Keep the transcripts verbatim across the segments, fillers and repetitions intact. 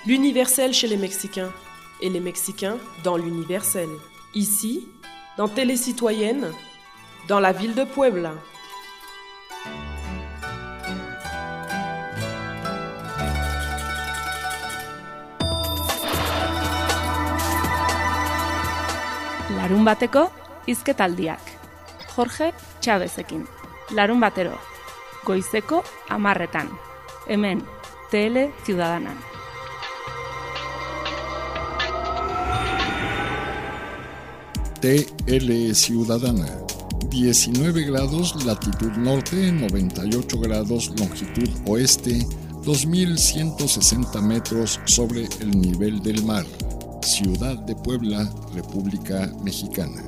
L'universel chez les Mexicains, et les Mexicains dans l'universel. Ici, dans Télécitoyenne, dans la ville de Puebla. Larun bateko hizketaldiak. Jorge Chavezekin. Larun batero. Goizeko hamarretan. Hemen, Tele Ciudadana. T L Ciudadana. diecinueve grados latitud norte, noventa y ocho grados longitud oeste, dos mil ciento sesenta metros sobre el nivel del mar. Ciudad de Puebla, República Mexicana.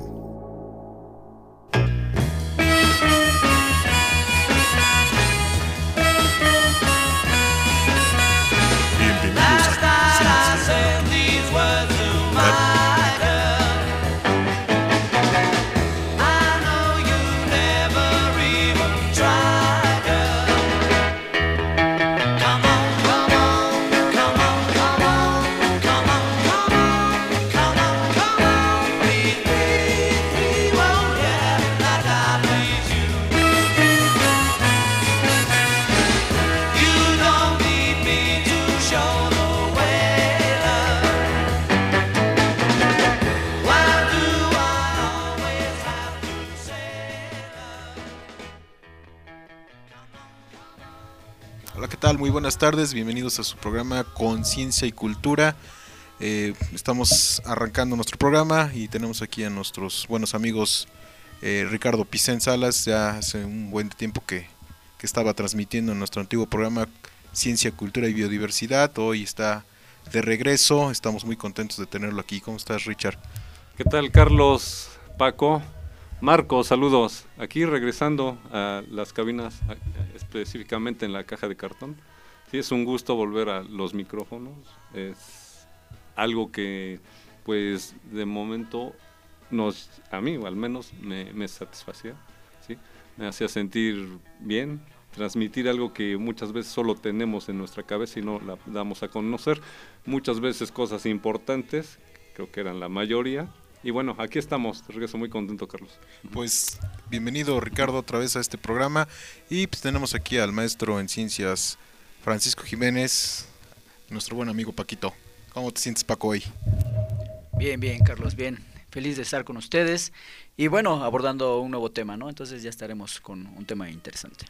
Muy buenas tardes, bienvenidos a su programa Conciencia y Cultura. Eh, estamos arrancando nuestro programa y tenemos aquí a nuestros buenos amigos eh, Ricardo Picén Salas. Ya hace un buen tiempo que, que estaba transmitiendo en nuestro antiguo programa Ciencia, Cultura y Biodiversidad. Hoy está de regreso, estamos muy contentos de tenerlo aquí. ¿Cómo estás, Richard? ¿Qué tal, Carlos, Paco? Marco, saludos. Aquí regresando a las cabinas, específicamente en la caja de cartón. Sí, es un gusto volver a los micrófonos. Es algo que, pues, de momento, nos, a mí al menos, me, me satisfacía. ¿Sí? Me hacía sentir bien, transmitir algo que muchas veces solo tenemos en nuestra cabeza y no la damos a conocer. Muchas veces cosas importantes, creo que eran la mayoría. Y bueno, aquí estamos, de regreso, muy contento, Carlos. Pues bienvenido, Ricardo, otra vez a este programa. Y pues tenemos aquí al maestro en ciencias, Francisco Jiménez, nuestro buen amigo Paquito. ¿Cómo te sientes, Paco, hoy? Bien, bien, Carlos, bien. Feliz de estar con ustedes. Y bueno, abordando un nuevo tema, ¿no? Entonces ya estaremos con un tema interesante.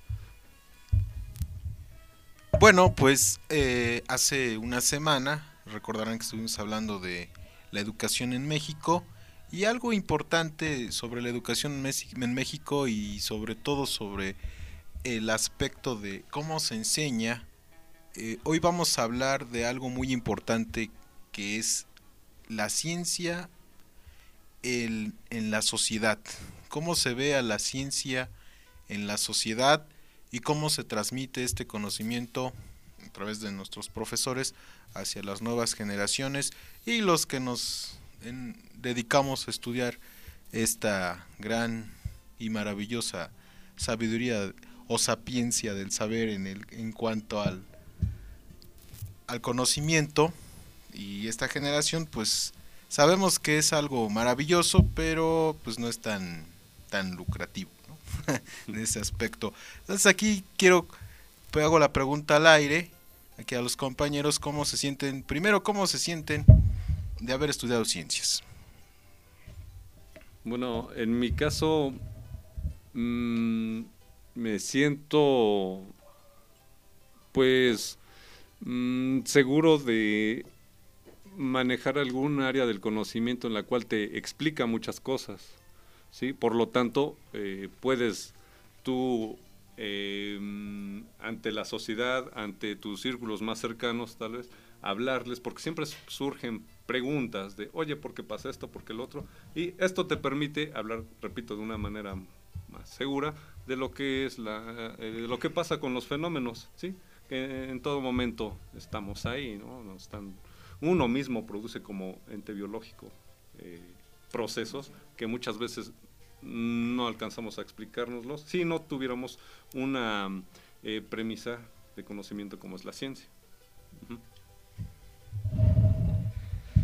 Bueno, pues eh, hace una semana, recordarán que estuvimos hablando de la educación en México, y algo importante sobre la educación en México y sobre todo sobre el aspecto de cómo se enseña. Eh, hoy vamos a hablar de algo muy importante, que es la ciencia el, en la sociedad. Cómo se ve a la ciencia en la sociedad y cómo se transmite este conocimiento a través de nuestros profesores hacia las nuevas generaciones y los que nos en, dedicamos a estudiar esta gran y maravillosa sabiduría o sapiencia del saber en, el, en cuanto al, al conocimiento. Y esta generación, pues sabemos que es algo maravilloso, pero pues no es tan, tan lucrativo, ¿no? En ese aspecto. Entonces aquí quiero, pues hago la pregunta al aire, aquí a los compañeros, cómo se sienten, primero, cómo se sienten de haber estudiado ciencias. Bueno, en mi caso, mmm, me siento, pues, mmm, seguro de manejar algún área del conocimiento en la cual te explica muchas cosas, ¿sí? Por lo tanto, eh, puedes tú Eh, ante la sociedad, ante tus círculos más cercanos, tal vez, hablarles, porque siempre surgen preguntas de, oye, ¿por qué pasa esto? ¿Por qué el otro? Y esto te permite hablar, repito, de una manera más segura de lo que es la, eh, de lo que pasa con los fenómenos, ¿sí? Que en todo momento estamos ahí, ¿no? Nos están, uno mismo produce como ente biológico eh, procesos que muchas veces no alcanzamos a explicárnoslos si no tuviéramos una eh, premisa de conocimiento como es la ciencia. Uh-huh.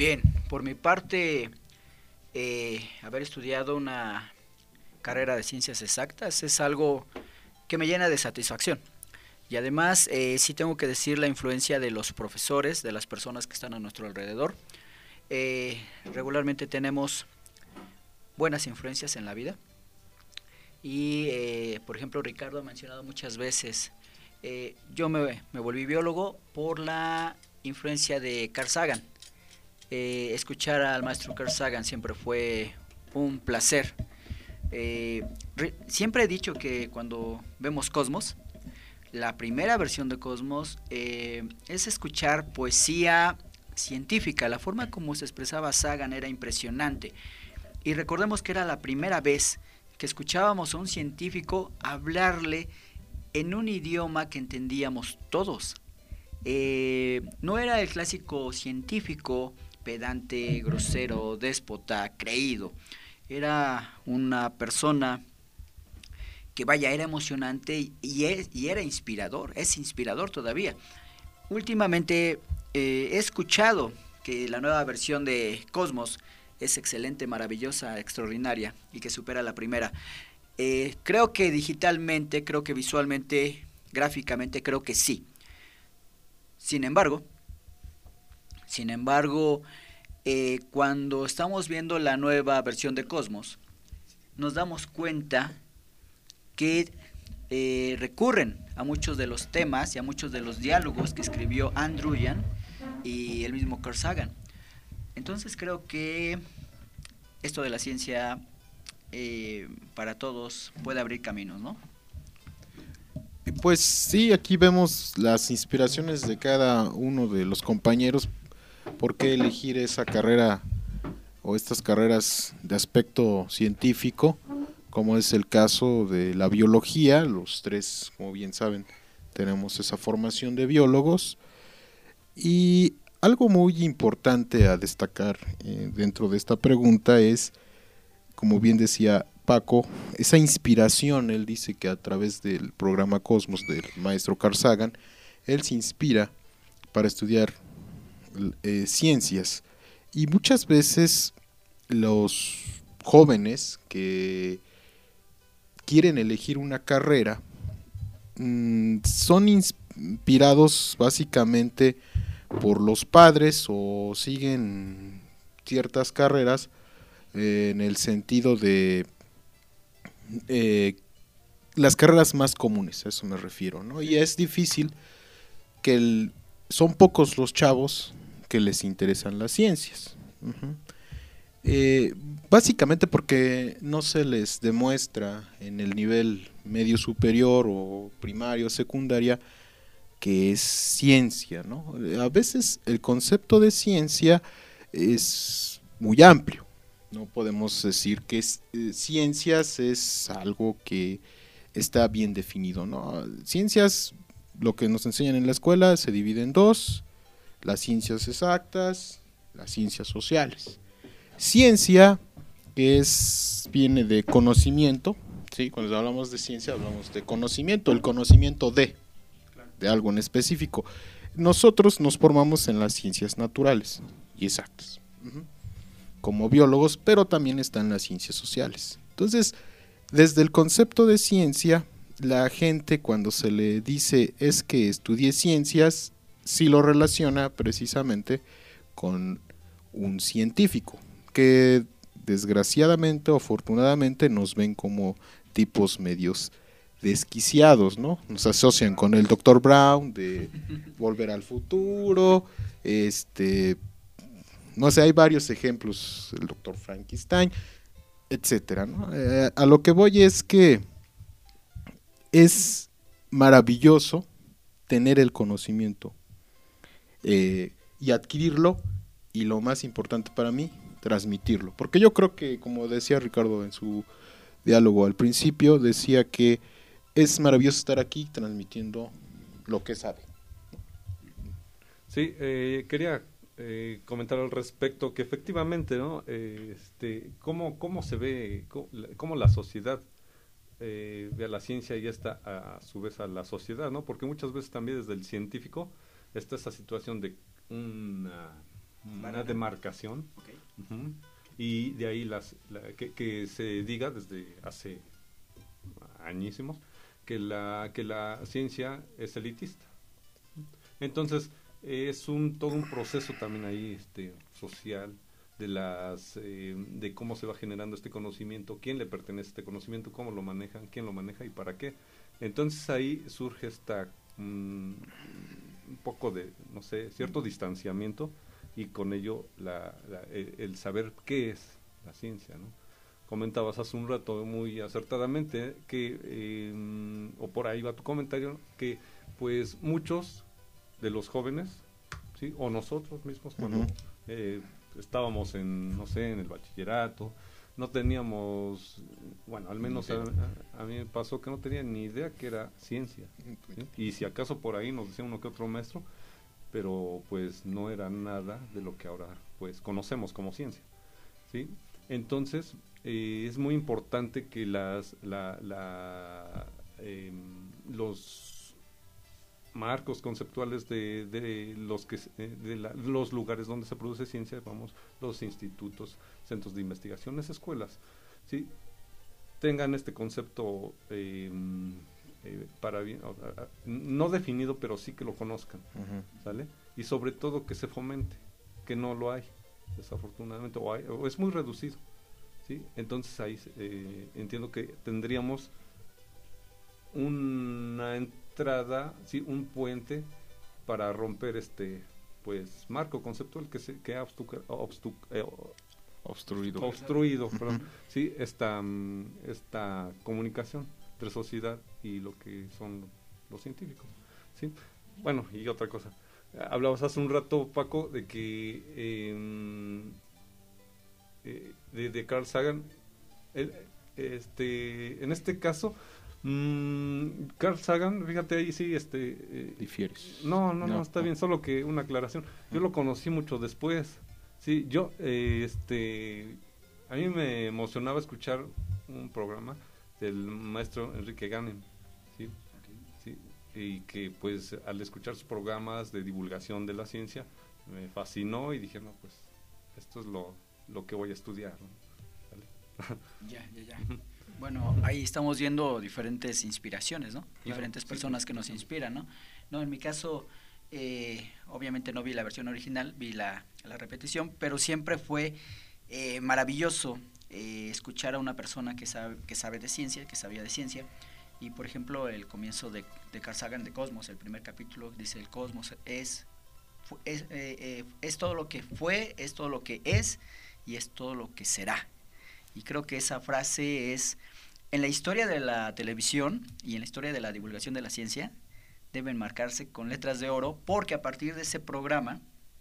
Bien, por mi parte, eh, haber estudiado una carrera de ciencias exactas es algo que me llena de satisfacción. Y además, eh, sí tengo que decir la influencia de los profesores, de las personas que están a nuestro alrededor. Eh, regularmente tenemos buenas influencias en la vida. Y, eh, por ejemplo, Ricardo ha mencionado muchas veces, eh, yo me, me volví biólogo por la influencia de Carl Sagan. Eh, escuchar al maestro Carl Sagan siempre fue un placer. Eh, re, siempre he dicho que cuando vemos Cosmos, la primera versión de Cosmos, eh, es escuchar poesía científica. La forma como se expresaba Sagan era impresionante. Y recordemos que era la primera vez que escuchábamos a un científico hablarle en un idioma que entendíamos todos. Eh, no era el clásico científico pedante, grosero, déspota, creído. Era una persona que, vaya, era emocionante y, es, y era inspirador, es inspirador todavía. Últimamente eh, he escuchado que la nueva versión de Cosmos es excelente, maravillosa, extraordinaria y que supera la primera. Eh, creo que digitalmente, creo que visualmente, gráficamente, creo que sí. Sin embargo, sin embargo, eh, cuando estamos viendo la nueva versión de Cosmos, nos damos cuenta que eh, recurren a muchos de los temas y a muchos de los diálogos que escribió Andrew Yan y el mismo Carl Sagan. Entonces creo que esto de la ciencia eh, para todos puede abrir caminos, ¿no? Pues sí, aquí vemos las inspiraciones de cada uno de los compañeros. ¿Por qué elegir esa carrera o estas carreras de aspecto científico? Como es el caso de la biología. Los tres, como bien saben, tenemos esa formación de biólogos. Y algo muy importante a destacar eh, dentro de esta pregunta es, como bien decía Paco, esa inspiración. Él dice que a través del programa Cosmos del maestro Carl Sagan, él se inspira para estudiar eh, ciencias. Y muchas veces los jóvenes que quieren elegir una carrera mmm, son inspirados básicamente por los padres o siguen ciertas carreras eh, en el sentido de eh, las carreras más comunes, a eso me refiero, ¿no? Y es difícil que el, son pocos los chavos que les interesan las ciencias. Uh-huh. Eh, básicamente porque no se les demuestra en el nivel medio superior o primario, secundaria, que es ciencia, ¿no? A veces el concepto de ciencia es muy amplio. No podemos decir que es, eh, ciencias es algo que está bien definido, ¿no? Ciencias, lo que nos enseñan en la escuela, se divide en dos: las ciencias exactas, las ciencias sociales. Ciencia, que es viene de conocimiento, ¿sí? Cuando hablamos de ciencia hablamos de conocimiento, el conocimiento de, de algo en específico. Nosotros nos formamos en las ciencias naturales y exactas, uh-huh, como biólogos, pero también están las ciencias sociales. Entonces, desde el concepto de ciencia, la gente cuando se le dice es que estudie ciencias, sí lo relaciona precisamente con un científico, que desgraciadamente o afortunadamente nos ven como tipos medios desquiciados, ¿no? Nos asocian con el doctor Brown de Volver al Futuro, este, no sé, hay varios ejemplos, el doctor Frankenstein, etcétera, ¿no? Eh, a lo que voy es que es maravilloso tener el conocimiento eh, y adquirirlo, y lo más importante para mí, transmitirlo, porque yo creo que, como decía Ricardo en su diálogo al principio, decía que es maravilloso estar aquí transmitiendo lo que sabe. Sí, eh, quería eh, comentar al respecto que efectivamente, ¿no? Eh, este, cómo, cómo se ve, cómo, cómo la sociedad eh, ve a la ciencia y esta a, a su vez a la sociedad, ¿no? Porque muchas veces también desde el científico está esa situación de una una Vale. demarcación. Okay. Uh-huh. Y de ahí las la, que, que se diga desde hace añísimos que la que la ciencia es elitista. Entonces es un todo un proceso también ahí este social de las eh, de cómo se va generando este conocimiento, quién le pertenece este conocimiento, cómo lo manejan, quién lo maneja y para qué. Entonces ahí surge esta um, un poco de, no sé, cierto distanciamiento y con ello la, la, el, el saber qué es la ciencia, ¿no? Comentabas hace un rato muy acertadamente que, eh, o por ahí va tu comentario, que pues muchos de los jóvenes, ¿sí? O nosotros mismos cuando uh-huh. eh, estábamos en, no sé, en el bachillerato, no teníamos, bueno, al menos a, a, a mí me pasó que no tenía ni idea que era ciencia, ¿sí? Y si acaso por ahí nos decía uno que otro maestro, pero pues no era nada de lo que ahora pues conocemos como ciencia, ¿sí? Entonces eh, es muy importante que las la, la eh, los marcos conceptuales de, de los que de la, los lugares donde se produce ciencia, vamos, los institutos, centros de investigaciones, escuelas, ¿sí? Tengan este concepto eh, eh, para bien, no definido, pero sí que lo conozcan, uh-huh. ¿Sale? Y sobre todo que se fomente, que no lo hay, desafortunadamente, o, hay, o es muy reducido, ¿sí? Entonces ahí eh, entiendo que tendríamos una entrada, ¿sí? Un puente para romper este pues marco conceptual que se que ha obstu, obstu, eh, obstruido obstruido perdón, sí, esta esta comunicación entre sociedad y lo que son los científicos, ¿sí? Bueno, y otra cosa, hablabas hace un rato, Paco, de que eh, eh, de, de Carl Sagan, el, este en este caso Mm, Carl Sagan, fíjate ahí sí, este... Eh, Difieres. No, no, no, no, está no. bien, solo que una aclaración. Yo lo conocí mucho después, sí, yo, eh, este... A mí me emocionaba escuchar un programa del maestro Enrique Ganem, ¿sí? Okay. Sí, y que pues al escuchar sus programas de divulgación de la ciencia, me fascinó y dije, no, pues, esto es lo, lo que voy a estudiar, ¿no? ¿Vale? Ya, ya, ya. Bueno, ahí estamos viendo diferentes inspiraciones, ¿no? Claro, diferentes personas sí, que nos inspiran, ¿no? No, en mi caso, eh, obviamente no vi la versión original, vi la, la repetición, pero siempre fue eh, maravilloso eh, escuchar a una persona que sabe, que sabe de ciencia, que sabía de ciencia. Y, por ejemplo, el comienzo de, de Carl Sagan de Cosmos, el primer capítulo, dice: el cosmos es, es, eh, eh, es todo lo que fue, es todo lo que es y es todo lo que será. Y creo que esa frase es, en la historia de la televisión y en la historia de la divulgación de la ciencia, deben marcarse con letras de oro, porque a partir de ese programa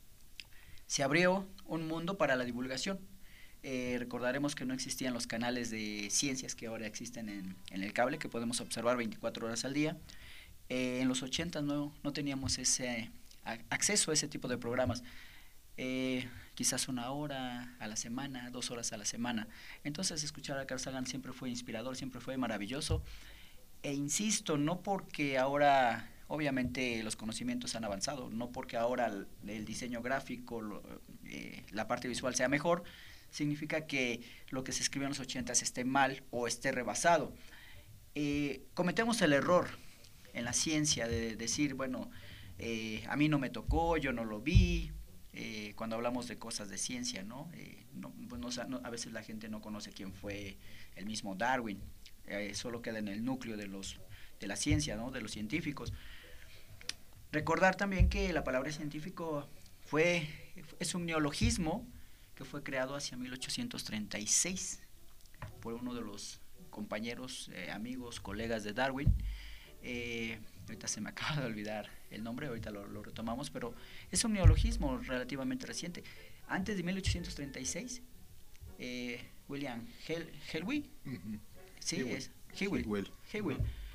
se abrió un mundo para la divulgación. Eh, recordaremos que no existían los canales de ciencias que ahora existen en, en el cable, que podemos observar veinticuatro horas al día. Eh, en los ochenta no, no teníamos ese a, acceso a ese tipo de programas. Eh, quizás una hora a la semana, dos horas a la semana. Entonces escuchar a Carl Sagan siempre fue inspirador, siempre fue maravilloso. E insisto, no porque ahora, obviamente los conocimientos han avanzado, no porque ahora el, el diseño gráfico, lo, eh, la parte visual sea mejor, significa que lo que se escribió en los ochentas esté mal o esté rebasado. Eh, cometemos el error en la ciencia de decir, bueno, eh, a mí no me tocó, yo no lo vi. Eh, cuando hablamos de cosas de ciencia, ¿no? Eh, no, pues no, no, a veces la gente no conoce quién fue el mismo Darwin, eh, solo queda en el núcleo de los de la ciencia, ¿no? De los científicos. Recordar también que la palabra científico fue es un neologismo que fue creado hacia mil ochocientos treinta y seis por uno de los compañeros, eh, amigos, colegas de Darwin. Eh, ahorita se me acaba de olvidar el nombre, ahorita lo, lo retomamos, pero es un neologismo relativamente reciente. Antes de mil ochocientos treinta y seis, eh, William Hewlett, uh-huh. sí, Hewell. es Hewlett, Hewell,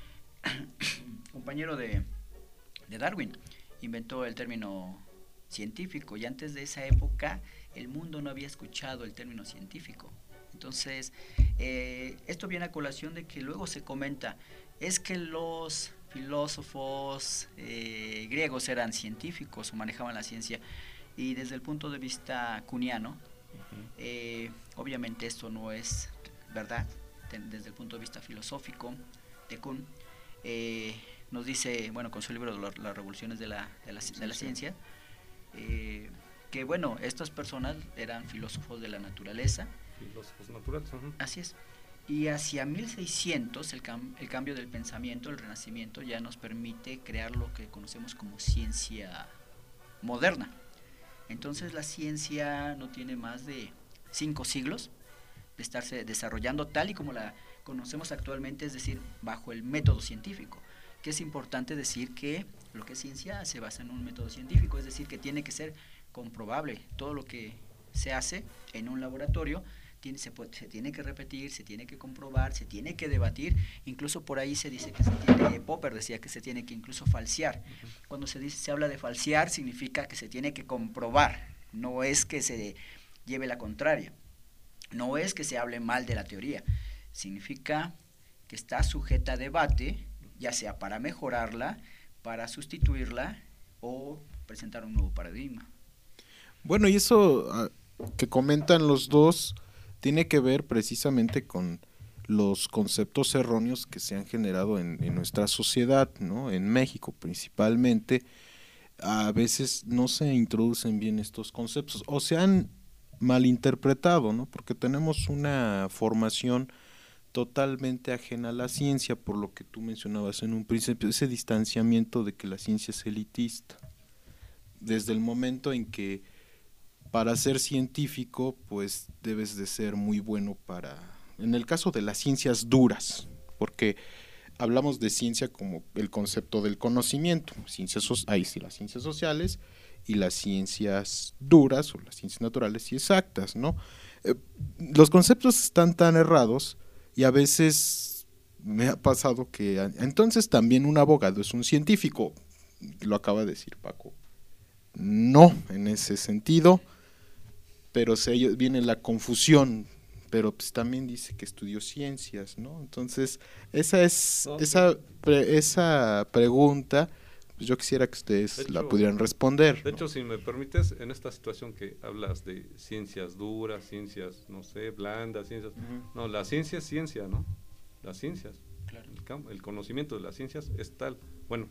compañero de, de Darwin, inventó el término científico, y antes de esa época el mundo no había escuchado el término científico. Entonces, eh, esto viene a colación de que luego se comenta, es que los filósofos eh, griegos eran científicos o manejaban la ciencia. Y desde el punto de vista kuhniano, uh-huh. eh, obviamente esto no es verdad. Desde el punto de vista filosófico de Kuhn, eh, nos dice, bueno, con su libro Las la revoluciones de la, de la, de la ciencia, eh, que bueno, estas personas eran filósofos de la naturaleza. Filósofos naturales. Uh-huh. Así es. Y hacia mil seiscientos el, cam el cambio del pensamiento, el renacimiento, ya nos permite crear lo que conocemos como ciencia moderna. Entonces la ciencia no tiene más de cinco siglos de estarse desarrollando tal y como la conocemos actualmente, es decir, bajo el método científico, que es importante decir que lo que es ciencia se basa en un método científico, es decir, que tiene que ser comprobable. Todo lo que se hace en un laboratorio tiene, se, puede, se tiene que repetir, se tiene que comprobar, se tiene que debatir, incluso por ahí se dice que se tiene, Popper decía que se tiene que incluso falsear. Cuando se dice, se habla de falsear, significa que se tiene que comprobar, no es que se lleve la contraria. No es que se hable mal de la teoría, significa que está sujeta a debate, ya sea para mejorarla, para sustituirla o presentar un nuevo paradigma. Bueno, y eso uh, que comentan los dos tiene que ver precisamente con los conceptos erróneos que se han generado en, en nuestra sociedad, ¿no? En México principalmente, a veces no se introducen bien estos conceptos o se han malinterpretado, ¿no? Porque tenemos una formación totalmente ajena a la ciencia, por lo que tú mencionabas en un principio, ese distanciamiento de que la ciencia es elitista. Desde el momento en que para ser científico, pues debes de ser muy bueno para, en el caso de las ciencias duras, porque hablamos de ciencia como el concepto del conocimiento, ciencias, ahí sí, las ciencias sociales, y las ciencias duras o las ciencias naturales y exactas, ¿no? Eh, los conceptos están tan errados y a veces me ha pasado que a, entonces también un abogado es un científico, lo acaba de decir Paco. No, en ese sentido, pero se viene la confusión, pero pues también dice que estudió ciencias, ¿no? Entonces, esa es okay. esa pre, esa pregunta. Pues yo quisiera que ustedes hecho, la pudieran responder. De ¿no? hecho, si me permites, en esta situación que hablas de ciencias duras, ciencias, no sé, blandas, ciencias... Uh-huh. No, la ciencia es ciencia, ¿no? Las ciencias, claro. el, campo, el conocimiento de las ciencias es tal. Bueno,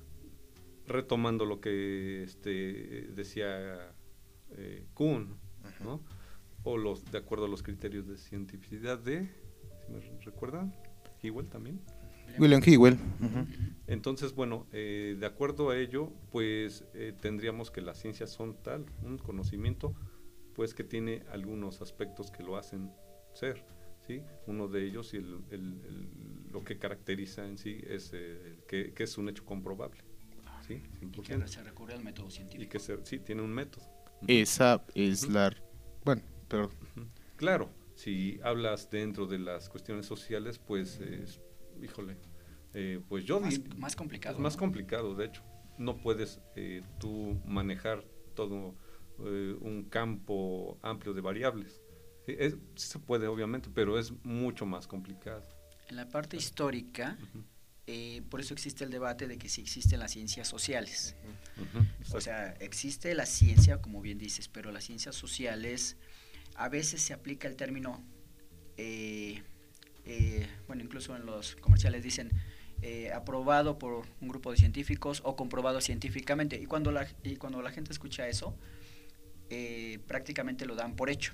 retomando lo que este decía eh, Kuhn, uh-huh. ¿no? O los de acuerdo a los criterios de cientificidad de, si me recuerdan, Hewell también. William Hewell. Uh-huh. Entonces, bueno, eh, de acuerdo a ello, pues eh, tendríamos que las ciencias son tal, un conocimiento, pues que tiene algunos aspectos que lo hacen ser, ¿sí? Uno de ellos, y el, el, el, lo que caracteriza en sí, es eh, que, que es un hecho comprobable, ¿sí? Y que se recurre al método científico. Y que se, sí, tiene un método. Uh-huh. Esa es uh-huh. la... Bueno, pero... Uh-huh. Claro, si hablas dentro de las cuestiones sociales, pues... Eh, híjole, eh, pues yo... Más, di, más complicado. Es más ¿no? complicado, de hecho. No puedes eh, tú manejar todo eh, un campo amplio de variables. Sí, es, sí se puede, obviamente, pero es mucho más complicado. En la parte histórica, uh-huh. eh, por eso existe el debate de que si existen las ciencias sociales. Uh-huh. O sea, existe la ciencia, como bien dices, pero las ciencias sociales, a veces se aplica el término... Eh, Eh, bueno, incluso en los comerciales dicen eh, aprobado por un grupo de científicos o comprobado científicamente, y cuando la, y cuando la gente escucha eso, eh, prácticamente lo dan por hecho,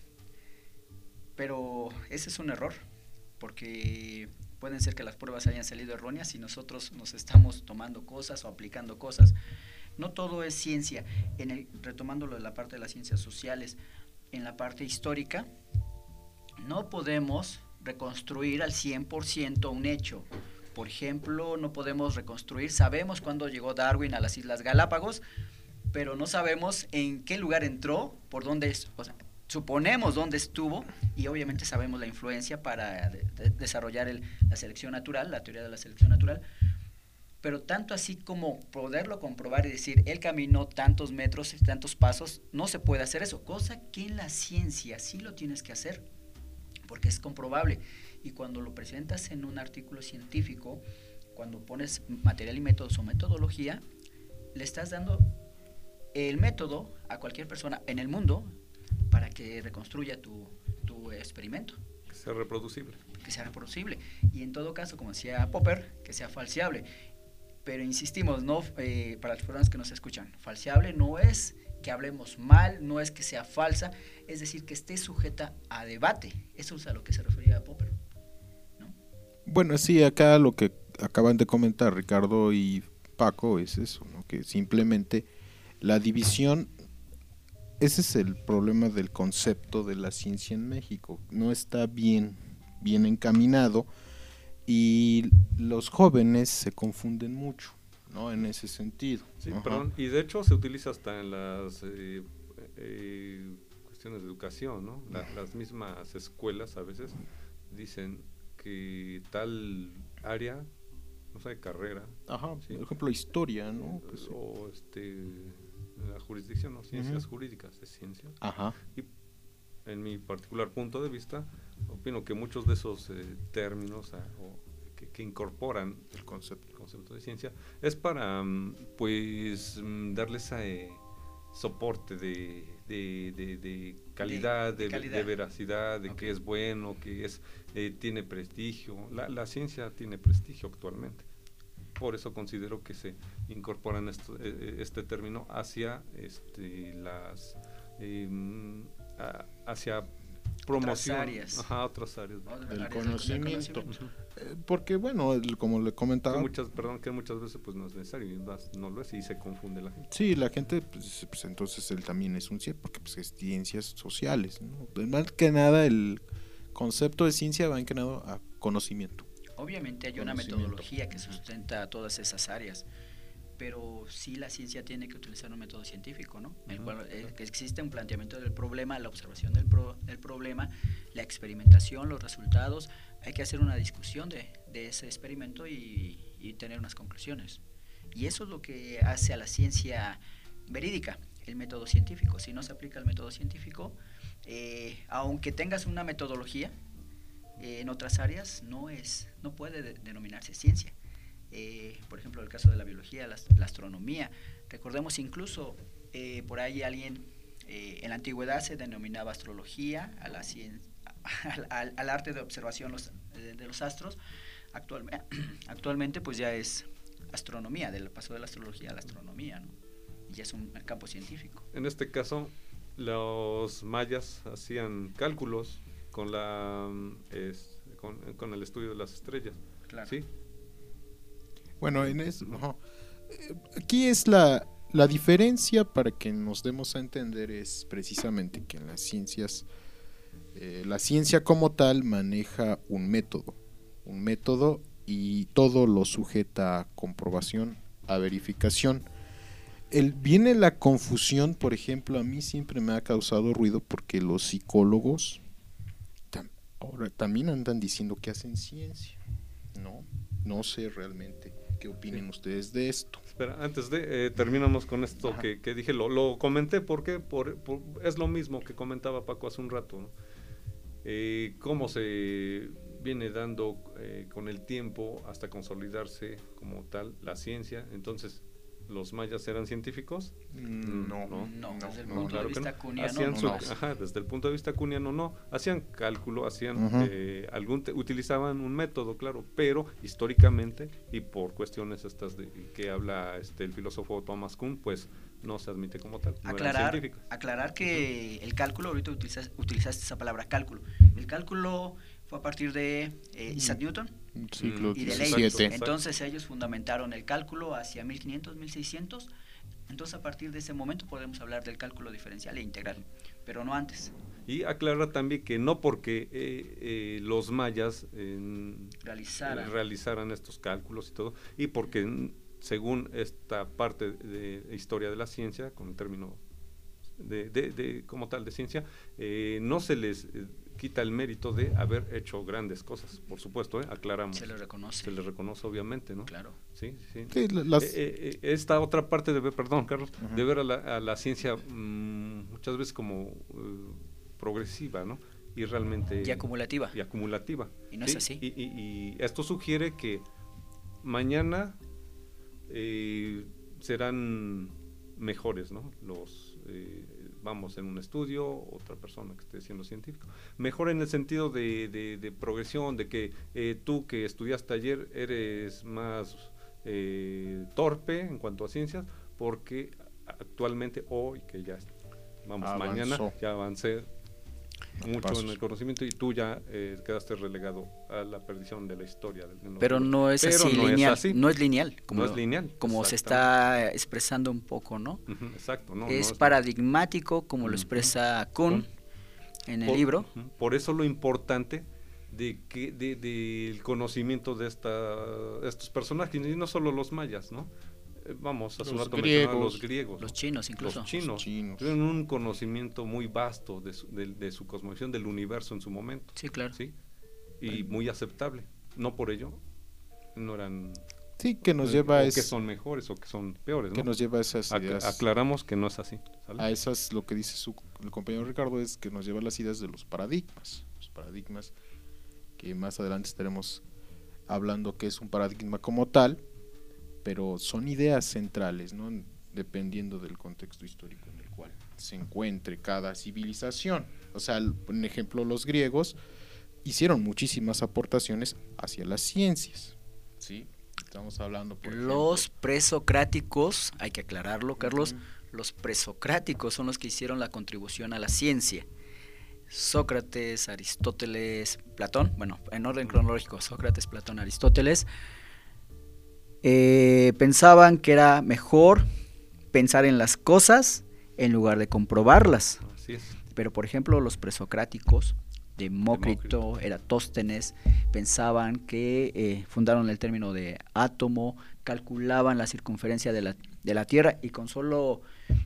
pero ese es un error, porque pueden ser que las pruebas hayan salido erróneas y nosotros nos estamos tomando cosas o aplicando cosas. No todo es ciencia. En el, retomándolo de la parte de las ciencias sociales, en la parte histórica, no podemos reconstruir al cien por ciento un hecho. Por ejemplo, no podemos reconstruir, sabemos cuándo llegó Darwin a las Islas Galápagos, pero no sabemos en qué lugar entró, por dónde, o sea, suponemos dónde estuvo, y obviamente sabemos la influencia para de, de desarrollar el, la selección natural, la teoría de la selección natural, pero tanto así como poderlo comprobar y decir, él caminó tantos metros, tantos pasos, no se puede hacer eso, cosa que en la ciencia sí lo tienes que hacer, porque es comprobable, y cuando lo presentas en un artículo científico, cuando pones material y métodos o metodología, le estás dando el método a cualquier persona en el mundo para que reconstruya tu, tu experimento. Que sea reproducible. Que sea reproducible. Y en todo caso, como decía Popper, que sea falseable. Pero insistimos, no eh, para las personas que nos escuchan, falseable no es que hablemos mal, no es que sea falsa, es decir, que esté sujeta a debate. Eso es a lo que se refería Popper, ¿no? Bueno, sí, acá lo que acaban de comentar Ricardo y Paco es eso, ¿no? Que simplemente la división, ese es el problema del concepto de la ciencia en México, no está bien, bien encaminado y los jóvenes se confunden mucho, ¿no? En ese sentido. Sí, Ajá. perdón, y de hecho se utiliza hasta en las eh, eh, cuestiones de educación, ¿no? La, las mismas escuelas a veces dicen que tal área, no sé, carrera, Ajá, ¿sí? Por ejemplo, historia, ¿no? Eh, Pues, o este, la jurisdicción, ¿no? Ciencias uh-huh. jurídicas, es ciencia. Ajá. Y en mi particular punto de vista, opino que muchos de esos eh, términos ah, o que, que incorporan el concepto, el concepto de ciencia es para, um, pues, um, darles eh, soporte de, de, de, de calidad, de, de, calidad. de veracidad, de okay. que es bueno, que es eh, tiene prestigio. La, la ciencia tiene prestigio actualmente. Por eso considero que se incorporan esto, eh, este término hacia este, las eh, a, hacia promoción, otras áreas, ajá, otras áreas del, del conocimiento, conocimiento. Eh, porque bueno, el, como le comentaba, que muchas, perdón, que muchas veces pues no es necesario, no lo es y se confunde la gente. Sí, la gente, pues, pues entonces él también es un cierto, porque pues es ciencias sociales, ¿no? Más que nada el concepto de ciencia va encaminado a conocimiento. Obviamente hay una metodología que sustenta todas esas áreas, pero sí la ciencia tiene que utilizar un método científico, ¿no? En el cual eh, existe un planteamiento del problema, la observación del, pro, del problema, la experimentación, los resultados. Hay que hacer una discusión de, de ese experimento y, y tener unas conclusiones. Y eso es lo que hace a la ciencia verídica, el método científico. Si no se aplica el método científico, eh, aunque tengas una metodología, eh, en otras áreas no, es, no puede de, denominarse ciencia. Eh, por ejemplo, el caso de la biología, la, la astronomía. Recordemos incluso, eh, por ahí alguien eh, en la antigüedad se denominaba astrología a la ciencia, al, al, al arte de observación los, de, de los astros. Actualmente, actualmente pues ya es astronomía, del paso de la astrología a la astronomía, ¿no? Y ya es un campo científico. En este caso, los mayas hacían cálculos con, la, es, con, con el estudio de las estrellas. Claro. ¿Sí? Bueno, en eso, no. Aquí es la, la diferencia para que nos demos a entender es precisamente que en las ciencias, eh, la ciencia como tal maneja un método, un método y todo lo sujeta a comprobación, a verificación. El, viene la confusión, por ejemplo, a mí siempre me ha causado ruido porque los psicólogos tam, ahora también andan diciendo que hacen ciencia, ¿no? No sé realmente qué opinen sí. ustedes de esto. Espera, antes de, eh, terminamos con esto que, que dije, lo, lo comenté porque por, por, es lo mismo que comentaba Paco hace un rato, ¿no? Eh, cómo se viene dando eh, con el tiempo hasta consolidarse como tal la ciencia. Entonces, ¿los mayas eran científicos? Mm, no, no, no, desde el no, punto claro de vista no. cuniano no, su, no. Ajá, desde el punto de vista cuniano no, hacían cálculo, hacían uh-huh. eh, algún te, utilizaban un método, claro, pero históricamente y por cuestiones estas de que habla este el filósofo Thomas Kuhn, pues no se admite como tal. No aclarar, aclarar que uh-huh. el cálculo, ahorita utilizas, utilizaste esa palabra cálculo. El cálculo fue a partir de eh, Isaac uh-huh. Newton Ciclo y de Leibniz. Entonces ellos fundamentaron el cálculo hacia mil quinientos, mil seiscientos. Entonces a partir de ese momento podemos hablar del cálculo diferencial e integral, pero no antes. Y aclara también que no porque eh, eh, los mayas eh, realizaran. Eh, realizaran estos cálculos y todo, y porque según esta parte de, de historia de la ciencia, con el término de, de, de como tal de ciencia, eh, no se les eh, quita el mérito de haber hecho grandes cosas, por supuesto, ¿eh? Aclaramos. Se les reconoce. Se les reconoce, obviamente, ¿no? Claro. Sí, sí. sí las... eh, eh, esta otra parte de ver, perdón, Carlos, uh-huh. de ver a la, a la ciencia mmm, muchas veces como uh, progresiva, ¿no? Y realmente... Y acumulativa. Y acumulativa. Y no ¿sí? es así. Y, y, y esto sugiere que mañana eh, serán mejores, ¿no? Los, eh, vamos, en un estudio, otra persona que esté siendo científico. Mejor en el sentido de, de, de progresión, de que eh, tú que estudiaste ayer eres más eh, torpe en cuanto a ciencias, porque actualmente, hoy, que ya, vamos, Avanzó. mañana, ya avancé mucho Pasos. en el conocimiento y tú ya eh, quedaste relegado a la perdición de la historia. Del, de Pero no es Pero así no lineal, es así. no es lineal, como, No es lineal, como se exactamente. está expresando un poco, ¿no? Ujú, exacto, no, es no paradigmático, como lo Ujú. expresa Kuhn en el por, libro. ujú, por eso lo importante de que de, de el conocimiento de esta, estos personajes, y no solo los mayas, ¿no? Eh, vamos, a su Los rato mencionaba griegos, los griegos, Los chinos incluso. los chinos, Los chinos. tuvieron un conocimiento muy vasto de su, de, de su cosmovisión, del universo en su momento, Sí, claro. ¿sí? Y muy aceptable. No por ello no eran, Sí, que nos eh, lleva a o es- que son mejores o que son peores, que ¿no? nos lleva a esas Ac- ideas. aclaramos que no es así, ¿sale? A esas, lo que dice su, el compañero Ricardo, es que nos lleva a las ideas de los paradigmas. Los paradigmas que más adelante estaremos hablando que es un paradigma como tal, pero son ideas centrales, ¿no? Dependiendo del contexto histórico en el cual se encuentre cada civilización. O sea, por ejemplo, los griegos hicieron muchísimas aportaciones hacia las ciencias, ¿sí? Estamos hablando, por Los ejemplo, presocráticos, hay que aclararlo, Carlos, Ujú. los presocráticos son los que hicieron la contribución a la ciencia. Sócrates, Aristóteles, Platón, bueno, en orden cronológico, Sócrates, Platón, Aristóteles, eh, pensaban que era mejor pensar en las cosas en lugar de comprobarlas. Así es. Pero, por ejemplo, los presocráticos, Demócrito, Demócrito. Eratóstenes, pensaban que eh, fundaron el término de átomo, calculaban la circunferencia de la, de la Tierra y con solo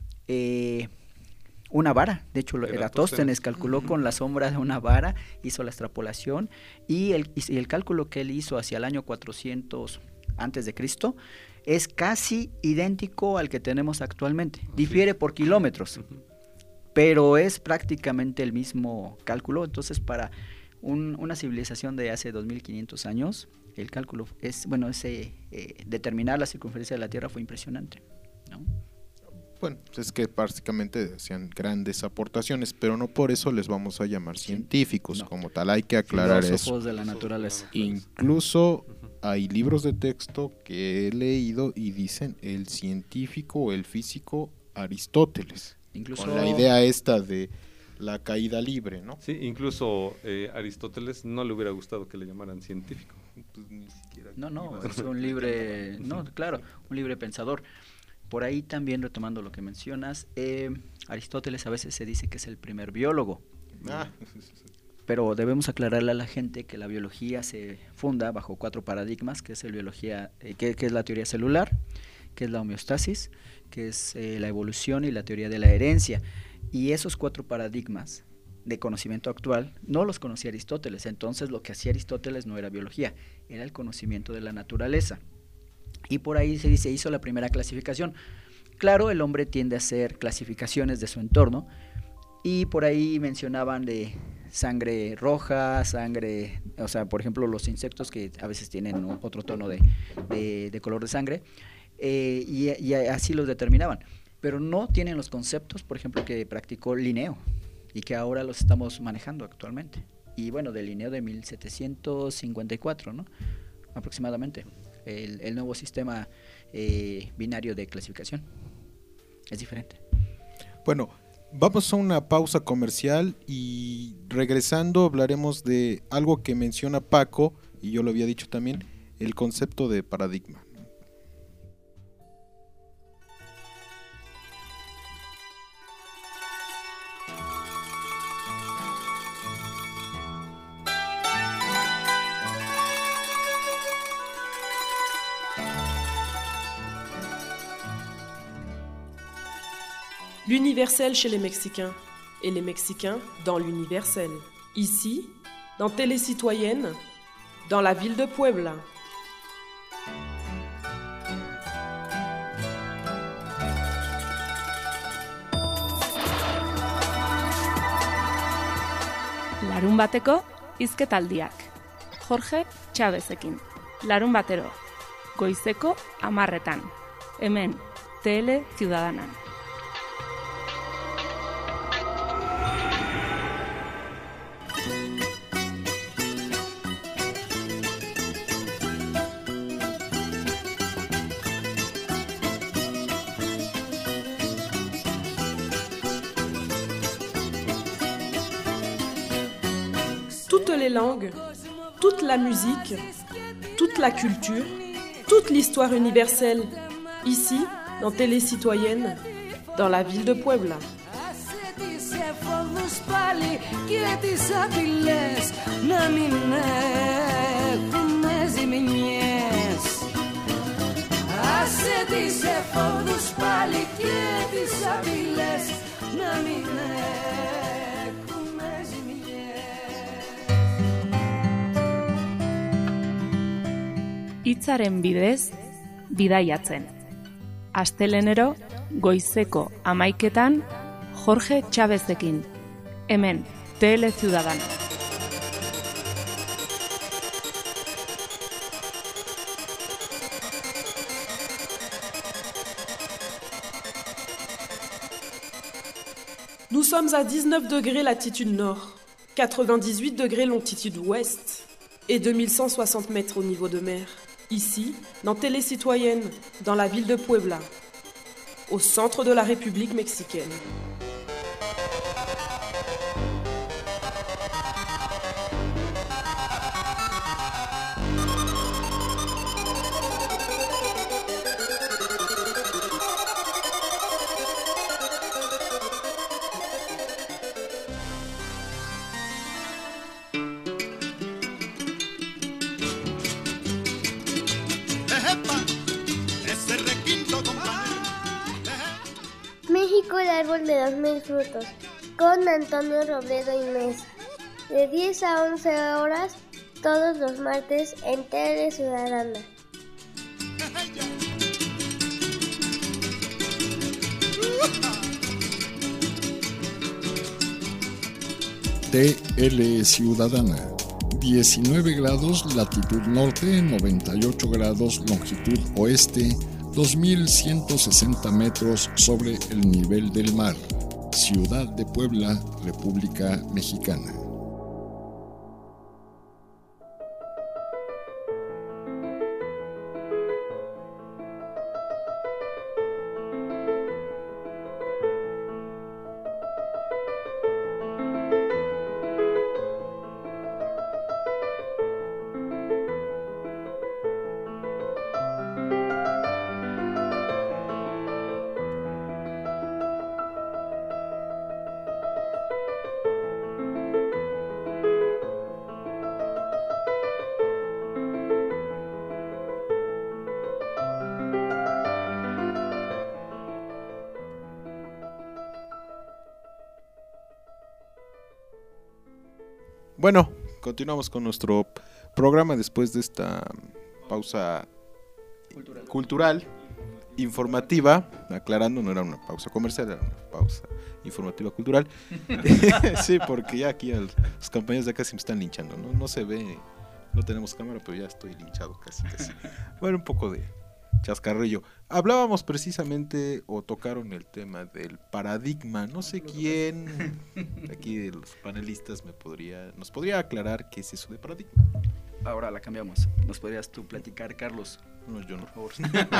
eh, una vara, de hecho Eratóstenes. Eratóstenes calculó con la sombra de una vara, hizo la extrapolación y el, y el cálculo que él hizo hacia el año cuatrocientos antes de Cristo es casi idéntico al que tenemos actualmente, difiere por kilómetros. Ujú. Pero es prácticamente el mismo cálculo, entonces para un, una civilización de hace dos mil quinientos años, el cálculo es, bueno, ese eh, determinar la circunferencia de la Tierra fue impresionante, ¿no? bueno, pues es que básicamente hacían grandes aportaciones, pero no por eso les vamos a llamar científicos no. como tal, hay que aclarar eso. Filósofos de la naturaleza. Incluso Ujú. hay libros de texto que he leído y dicen el científico o el físico Aristóteles, Incluso con la idea esta de la caída libre, ¿no? Sí, incluso eh, Aristóteles no le hubiera gustado que le llamaran científico. Pues ni siquiera No, no, iba a es ser- un libre, no, claro, un libre pensador. Por ahí también retomando lo que mencionas, eh, Aristóteles a veces se dice que es el primer biólogo, Ah, pero debemos aclararle a la gente que la biología se funda bajo cuatro paradigmas, que es el biología, eh, que, que es la teoría celular, que es la homeostasis, que es eh, la evolución y la teoría de la herencia. Y esos cuatro paradigmas de conocimiento actual no los conocía Aristóteles, entonces lo que hacía Aristóteles no era biología, era el conocimiento de la naturaleza. Y por ahí se dice, hizo la primera clasificación. Claro, el hombre tiende a hacer clasificaciones de su entorno, y por ahí mencionaban de sangre roja, sangre, o sea, por ejemplo, los insectos que a veces tienen un- otro tono de, de- de color de sangre, eh, y, y así los determinaban. Pero no tienen los conceptos, por ejemplo, que practicó Linneo, y que ahora los estamos manejando actualmente. Y bueno, de Linneo de mil setecientos cincuenta y cuatro, ¿no? Aproximadamente. El, el nuevo sistema eh, binario de clasificación es diferente. Bueno, vamos a una pausa comercial y regresando hablaremos de algo que menciona Paco, y yo lo había dicho también, el concepto de paradigma. L'universel chez les Mexicains et les Mexicains dans l'universel. Ici, dans Télécitoyenne, dans la ville de Puebla. Larun bateko hizketaldiak. Jorge Txabezekin. Larun batero. Goizeko amarretan. Hemen, Tele Ciudadanan. les langues, toute la musique, toute la culture, toute l'histoire universelle, ici, dans Télé Citoyenne, dans la ville de Puebla. Hitzaren bidez, bidaiatzen. Astelenero, goizeko hamaiketan, Jorge Chávezekin. Hemen, Tele Ciudadana. Nous sommes à dix-neuf degrés latitude nord, quatre-vingt-dix-huit degrés longitude ouest et deux mille cent soixante mètres au niveau de mer. Ici, dans Télé Citoyenne, dans la ville de Puebla, au centre de la République mexicaine. México, el árbol de los mil frutos, con Antonio Robledo y Mes, de diez a once horas, todos los martes en Tele Ciudadana. T L Ciudadana, diecinueve grados latitud norte, noventa y ocho grados longitud oeste, dos mil ciento sesenta metros sobre el nivel del mar. Ciudad de Puebla, República Mexicana. Bueno, continuamos con nuestro programa después de esta pausa cultural, cultural informativa, aclarando, no era una pausa comercial, era una pausa informativa cultural. Sí, porque ya aquí el, los compañeros de acá se me están linchando, ¿no? No se ve, no tenemos cámara, pero ya estoy linchado casi, casi. Bueno, un poco de chascarrillo. Hablábamos precisamente, o tocaron el tema del paradigma. No sé quién aquí de los panelistas me podría, nos podría aclarar qué es eso de paradigma. Ahora la cambiamos. ¿Nos podrías tú platicar, Carlos? No, yo no. Por favor.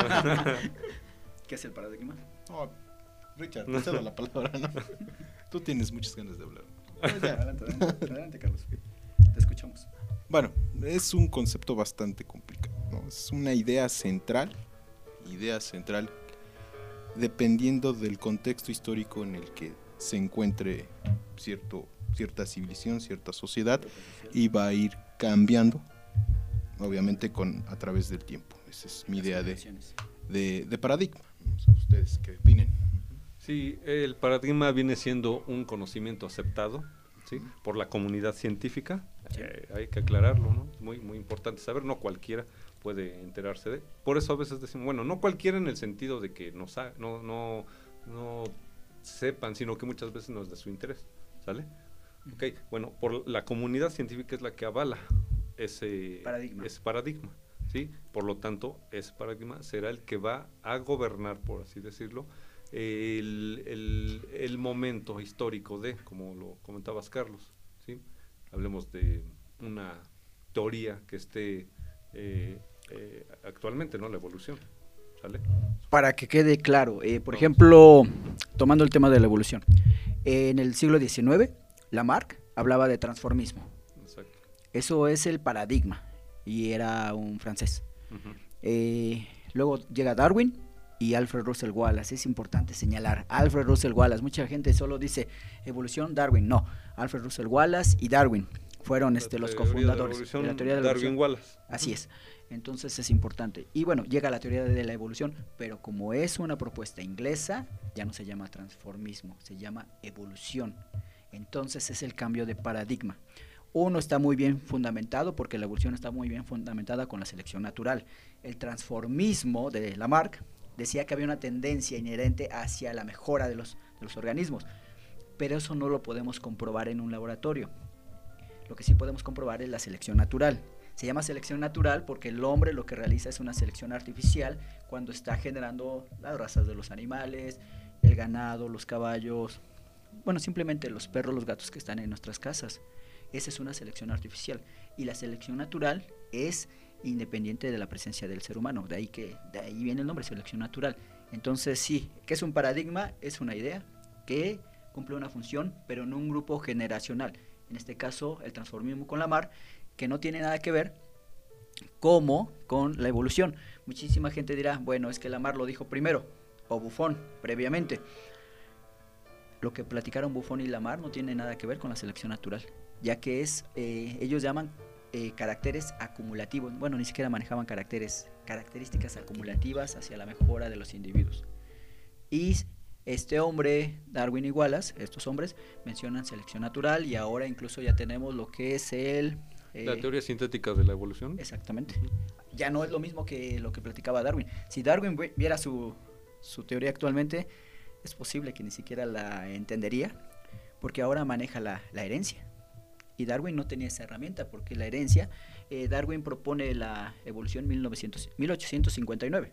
¿Qué es el paradigma? No, Richard, te cedo la palabra, ¿no? Tú tienes muchas ganas de hablar. Adelante, adelante, adelante, Carlos. Te escuchamos. Bueno, es un concepto bastante complicado, ¿no? Es una idea central, idea central, dependiendo del contexto histórico en el que se encuentre cierto, cierta civilización, cierta sociedad, y va a ir cambiando, obviamente con a través del tiempo. Esa es mi idea de, de, de paradigma. No sé ustedes qué opinen. Sí, el paradigma viene siendo un conocimiento aceptado, ¿sí?, por la comunidad científica. Sí. Eh, hay que aclararlo, ¿no? Es muy, muy importante saber, no cualquiera puede enterarse de. Por eso a veces decimos, bueno, no cualquiera en el sentido de que no, sa- no, no, no sepan, sino que muchas veces no es de su interés, ¿sale? Uh-huh. Ok, bueno, por la comunidad científica es la que avala ese paradigma, ese paradigma, ¿sí? Por lo tanto, ese paradigma será el que va a gobernar, por así decirlo, el, el, el momento histórico de, como lo comentabas, Carlos, ¿sí? Hablemos de una teoría que esté eh, eh, actualmente, ¿no? La evolución, ¿sale? Para que quede claro, eh, por ejemplo, tomando el tema de la evolución, eh, en el siglo diecinueve, Lamarck hablaba de transformismo. Exacto. Eso es el paradigma, y era un francés. Uh-huh. Eh, luego llega Darwin y Alfred Russel Wallace. Es importante señalar, Alfred Russel Wallace, mucha gente solo dice evolución, Darwin, no, Alfred Russel Wallace y Darwin fueron este, los cofundadores de la teoría de la Darwin evolución. Wallace. Así es, entonces es importante. Y bueno, llega la teoría de la evolución, pero como es una propuesta inglesa, ya no se llama transformismo, se llama evolución. Entonces es el cambio de paradigma. Uno está muy bien fundamentado porque la evolución está muy bien fundamentada con la selección natural. El transformismo de Lamarck decía que había una tendencia inherente hacia la mejora de los, de los organismos, pero eso no lo podemos comprobar en un laboratorio. Lo que sí podemos comprobar es la selección natural. Se llama selección natural porque el hombre lo que realiza es una selección artificial cuando está generando las razas de los animales, el ganado, los caballos, bueno, simplemente los perros, los gatos que están en nuestras casas. Esa es una selección artificial. Y la selección natural es independiente de la presencia del ser humano. De ahí, que, de ahí viene el nombre, selección natural. Entonces sí, ¿qué es un paradigma? Es una idea que cumple una función, pero en un grupo generacional. En este caso, el transformismo con Lamarck, que no tiene nada que ver como con la evolución. Muchísima gente dirá, bueno, es que Lamarck lo dijo primero, o Buffon previamente. Lo que platicaron Buffon y Lamarck no tiene nada que ver con la selección natural, ya que es, eh, ellos llaman eh, caracteres acumulativos. Bueno, ni siquiera manejaban caracteres, características acumulativas hacia la mejora de los individuos. Y este hombre, Darwin y Wallace, estos hombres mencionan selección natural, y ahora incluso ya tenemos lo que es el... Eh, la teoría sintética de la evolución. Exactamente. Ya no es lo mismo que lo que platicaba Darwin. Si Darwin viera su, su teoría actualmente, es posible que ni siquiera la entendería, porque ahora maneja la, la herencia. Y Darwin no tenía esa herramienta, porque la herencia, eh, Darwin propone la evolución en mil ochocientos cincuenta y nueve.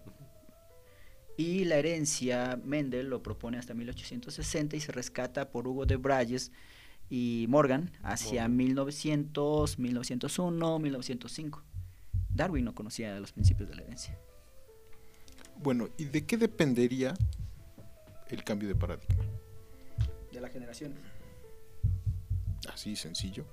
Y la herencia, Mendel lo propone hasta mil ochocientos sesenta y se rescata por Hugo de Brayes y Morgan hacia Morgan. mil novecientos, mil novecientos uno, mil novecientos cinco. Darwin no conocía los principios de la herencia. Bueno, ¿y de qué dependería el cambio de paradigma? De la generación. Así sencillo.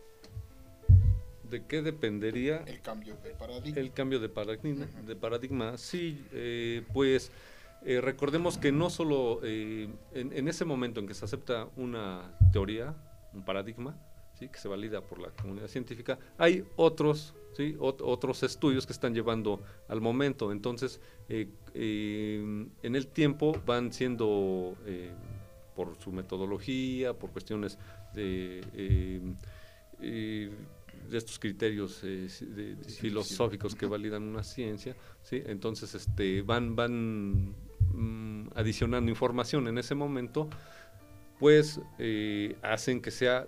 ¿De qué dependería el cambio de paradigma? El cambio de paradigma, uh-huh. de paradigma. Sí, eh, pues eh, recordemos que no solo eh, en, en ese momento en que se acepta una teoría, un paradigma, ¿sí?, que se valida por la comunidad científica, hay otros, ¿sí?, Ot- otros estudios que están llevando al momento. Entonces, eh, eh, en el tiempo van siendo, eh, por su metodología, por cuestiones de... Eh, eh, de estos criterios eh, de, de filosóficos que validan una ciencia, ¿sí? Entonces este van van mm, adicionando información en ese momento, pues eh, hacen que sea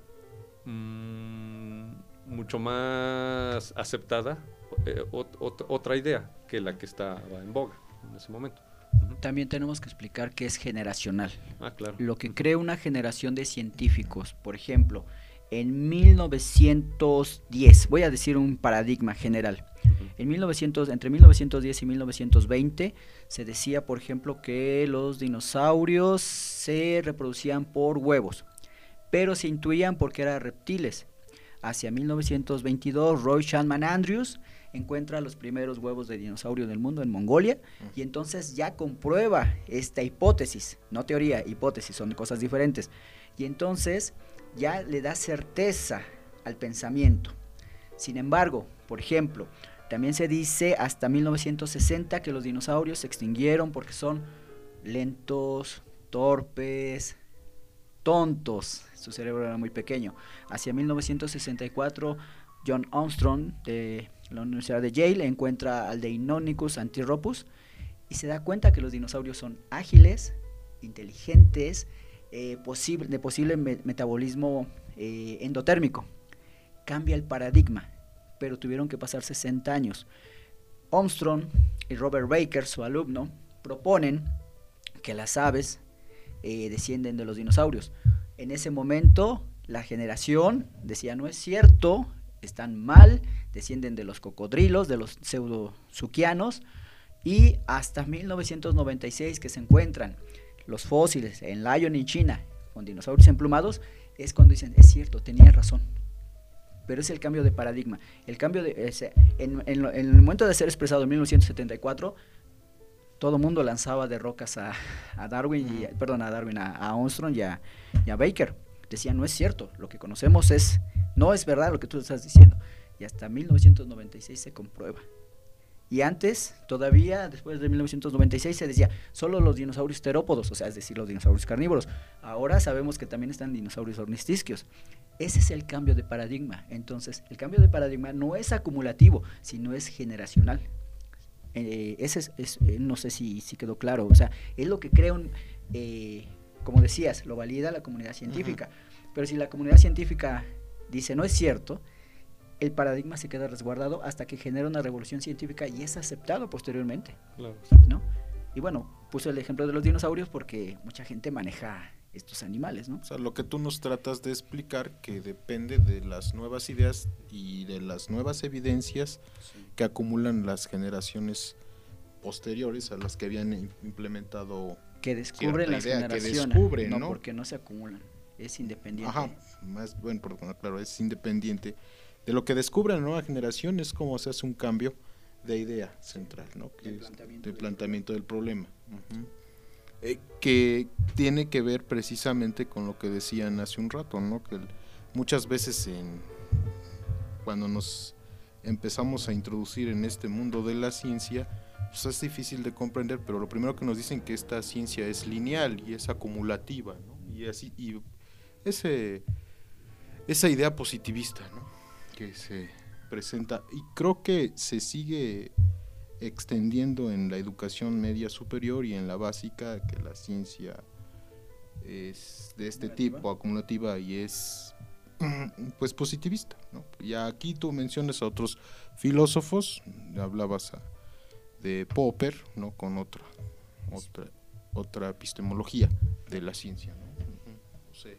mm, mucho más aceptada eh, ot, ot, otra idea que la que estaba en boga en ese momento. Uh-huh. También tenemos que explicar que es generacional. Ah, claro. Lo que crea una generación de científicos, por ejemplo, en mil novecientos diez, voy a decir un paradigma general. Uh-huh. En mil novecientos, entre mil novecientos diez y mil novecientos veinte se decía, por ejemplo, que los dinosaurios se reproducían por huevos, pero se intuían porque eran reptiles. Hacia mil novecientos veintidós, Roy Chapman Andrews encuentra los primeros huevos de dinosaurio del mundo en Mongolia, uh-huh. y entonces ya comprueba esta hipótesis, no teoría, hipótesis, son cosas diferentes. Y entonces ya le da certeza al pensamiento. Sin embargo, por ejemplo, también se dice hasta mil novecientos sesenta que los dinosaurios se extinguieron porque son lentos, torpes, tontos, su cerebro era muy pequeño. Hacia mil novecientos sesenta y cuatro, John Armstrong de la Universidad de Yale encuentra al Deinonychus antiropus y se da cuenta que los dinosaurios son ágiles, inteligentes, Eh, posible, de posible me- metabolismo eh, endotérmico. Cambia el paradigma, pero tuvieron que pasar sesenta años. Armstrong y Robert Baker, su alumno, proponen que las aves eh, descienden de los dinosaurios. En ese momento, la generación decía, no es cierto, están mal, descienden de los cocodrilos, de los pseudosuquianos, y hasta mil novecientos noventa y seis que se encuentran los fósiles en Lyon y China con dinosaurios emplumados, es cuando dicen, es cierto, tenía razón. pero es el cambio de paradigma. El cambio de ese, en, en, en el momento de ser expresado en mil novecientos setenta y cuatro, todo el mundo lanzaba de rocas a, a Darwin, y, perdón, a Darwin, a, a Armstrong y a, y a Baker. Decían, no es cierto, lo que conocemos es, no es verdad lo que tú estás diciendo. Y hasta mil novecientos noventa y seis se comprueba. Y antes, todavía, después de mil novecientos noventa y seis, se decía, solo los dinosaurios terópodos, o sea, es decir, los dinosaurios carnívoros. Ahora sabemos que también están dinosaurios ornitisquios. Ese es el cambio de paradigma. Entonces, el cambio de paradigma no es acumulativo, sino es generacional. Eh, ese es, es eh, no sé si, si quedó claro, o sea, es lo que crea un, eh, como decías, lo valida la comunidad científica, uh-huh. Pero si la comunidad científica dice no es cierto, el paradigma se queda resguardado hasta que genera una revolución científica y es aceptado posteriormente, claro. ¿No? Y bueno, puse el ejemplo de los dinosaurios porque mucha gente maneja estos animales, ¿no? O sea, lo que tú nos tratas de explicar que depende de las nuevas ideas y de las nuevas evidencias sí. que acumulan las generaciones posteriores a las que habían implementado que descubren las idea, generaciones, que descubren, no, ¿no? Porque no se acumulan, es independiente. Ajá, más bueno, perdón, claro, es independiente de lo que descubre la nueva generación, es como se hace un cambio de idea central, ¿no? Que de es planteamiento, de del, planteamiento del problema. Uh-huh. Eh, que tiene que ver precisamente con lo que decían hace un rato, ¿no? Que el, muchas veces en, cuando nos empezamos a introducir en este mundo de la ciencia, pues es difícil de comprender, pero lo primero que nos dicen que esta ciencia es lineal y es acumulativa, ¿no? Y así y ese esa idea positivista, ¿no? Que se presenta y creo que se sigue extendiendo en la educación media superior y en la básica, que la ciencia es de este acumulativa. tipo, acumulativa y es pues positivista, ¿no? Ya aquí tú mencionas a otros filósofos, hablabas a, de Popper, ¿no? Con otra otra otra epistemología de la ciencia, ¿no? Uh-huh. No sé.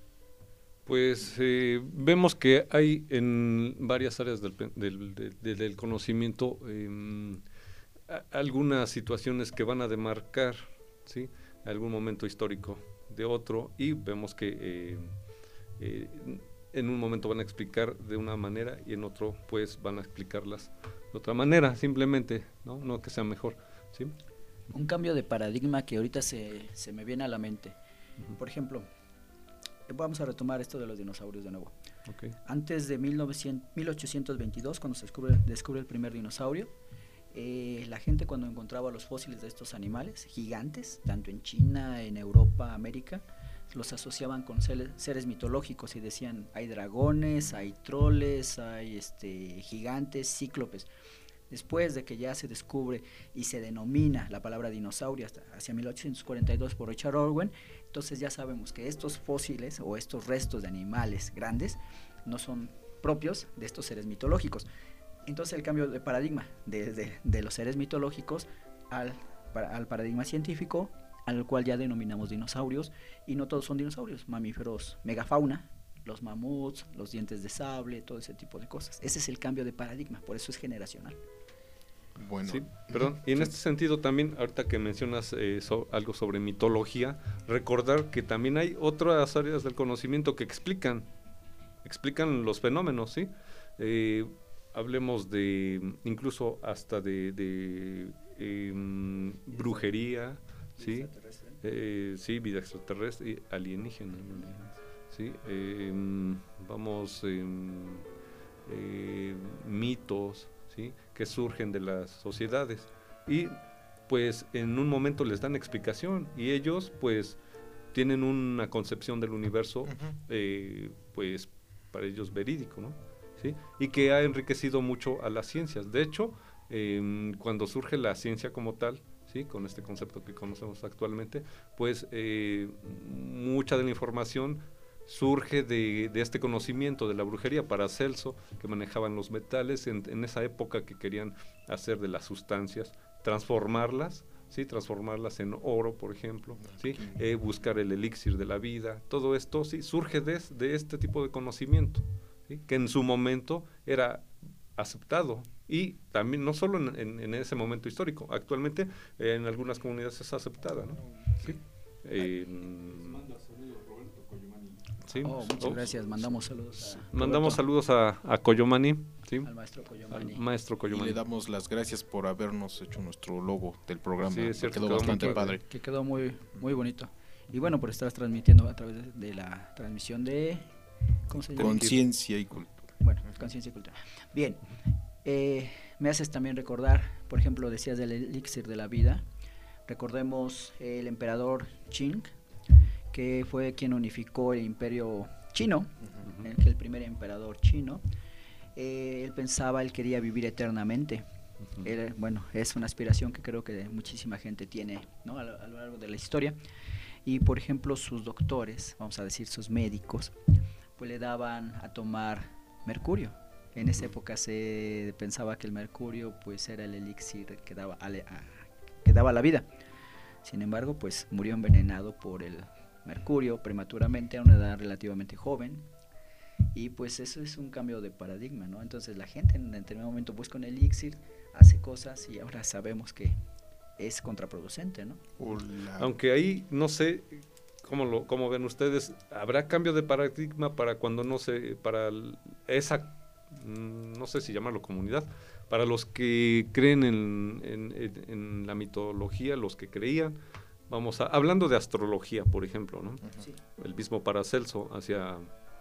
Pues eh, vemos que hay en varias áreas del, del, del, del conocimiento eh, a, algunas situaciones que van a demarcar, ¿sí? Algún momento histórico de otro, y vemos que eh, eh, en un momento van a explicar de una manera y en otro pues van a explicarlas de otra manera, simplemente, no, no que sea mejor, ¿sí? Un cambio de paradigma que ahorita se, se me viene a la mente. Uh-huh. Por ejemplo, vamos a retomar esto de los dinosaurios de nuevo. Okay. Antes de mil ochocientos veintidós, cuando se descubre, descubre el primer dinosaurio, eh, la gente cuando encontraba los fósiles de estos animales gigantes, tanto en China, en Europa, América, los asociaban con seres, seres mitológicos y decían, hay dragones, hay troles, hay este, gigantes, cíclopes. Después de que ya se descubre y se denomina la palabra dinosaurio hasta hacia mil ochocientos cuarenta y dos por Richard Owen, entonces ya sabemos que estos fósiles o estos restos de animales grandes no son propios de estos seres mitológicos. Entonces el cambio de paradigma de, de, de los seres mitológicos al, para, al paradigma científico, al cual ya denominamos dinosaurios, y no todos son dinosaurios, mamíferos megafauna, los mamuts, los dientes de sable, todo ese tipo de cosas. Ese es el cambio de paradigma, por eso es generacional. Bueno, sí, perdón, y en sí. este sentido también, ahorita que mencionas eh, so, algo sobre mitología, recordar que también hay otras áreas del conocimiento que explican, explican los fenómenos, ¿sí? Eh, hablemos de, incluso hasta de, de eh, brujería, ¿sí? Eh, sí, vida extraterrestre y alienígena, ¿sí? Eh, vamos, eh, eh, mitos, ¿sí? Que surgen de las sociedades y pues en un momento les dan explicación y ellos pues tienen una concepción del universo uh-huh. eh, pues para ellos verídico, ¿no? ¿Sí? Y que ha enriquecido mucho a las ciencias. De hecho, eh, cuando surge la ciencia como tal, ¿sí? Con este concepto que conocemos actualmente, pues eh, mucha de la información surge de, de este conocimiento de la brujería. Para Celso, que manejaban los metales en, en esa época, que querían hacer de las sustancias, transformarlas, ¿sí? Transformarlas en oro, por ejemplo, ¿sí? Eh, buscar el elixir de la vida. Todo esto sí surge de, de este tipo de conocimiento, ¿sí? Que en su momento era aceptado, y también no solo en, en, en ese momento histórico, actualmente eh, en algunas comunidades es aceptada, ¿no? ¿Sí? Eh, ¿sí? Oh, muchas Oh, gracias. Mandamos saludos a Mandamos Roberto, saludos a, a Coyomani, ¿sí? al maestro Coyomani. Al maestro Y Coyomani. le damos las gracias por habernos hecho nuestro logo del programa. Sí, es cierto, quedó quedó bastante muy padre. Que quedó muy, muy bonito. Y bueno, por estar transmitiendo a través de, de la transmisión de... ¿Cómo se llama? Conciencia y cultura. Bueno, conciencia y cultura. Bien, eh, me haces también recordar, por ejemplo, decías del elixir de la vida. Recordemos el emperador Qing, que fue quien unificó el imperio chino, uh-huh. el, el primer emperador chino. Eh, él pensaba, él quería vivir eternamente. Uh-huh. Él, bueno, es una aspiración que creo que muchísima gente tiene, ¿no? a, lo, a lo largo de la historia. Y por ejemplo, sus doctores, vamos a decir sus médicos, pues le daban a tomar mercurio. En esa época se pensaba que el mercurio pues era el elixir que daba, a, a, que daba la vida. Sin embargo, pues murió envenenado por el mercurio prematuramente a una edad relativamente joven. Y pues eso es un cambio de paradigma, ¿no? Entonces la gente en determinado momento busca un elixir, hace cosas y ahora sabemos que es contraproducente, ¿no? Hola. Aunque ahí no sé cómo lo cómo ven ustedes, habrá cambio de paradigma para cuando no se para esa no sé si llamarlo comunidad, para los que creen en, en, en, en la mitología, los que creían, vamos a hablando de astrología, por ejemplo, ¿no? Sí. El mismo Paracelso hacía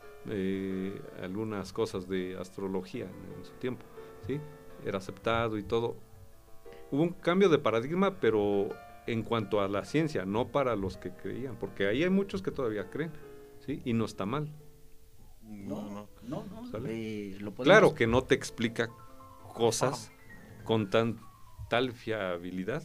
eh, algunas cosas de astrología en, en su tiempo, ¿sí? Era aceptado y todo. Hubo un cambio de paradigma, pero en cuanto a la ciencia, no para los que creían, porque ahí hay muchos que todavía creen, ¿sí? Y no está mal. No, no, no. no eh, lo podemos... Claro que no te explica cosas oh. con tan tal fiabilidad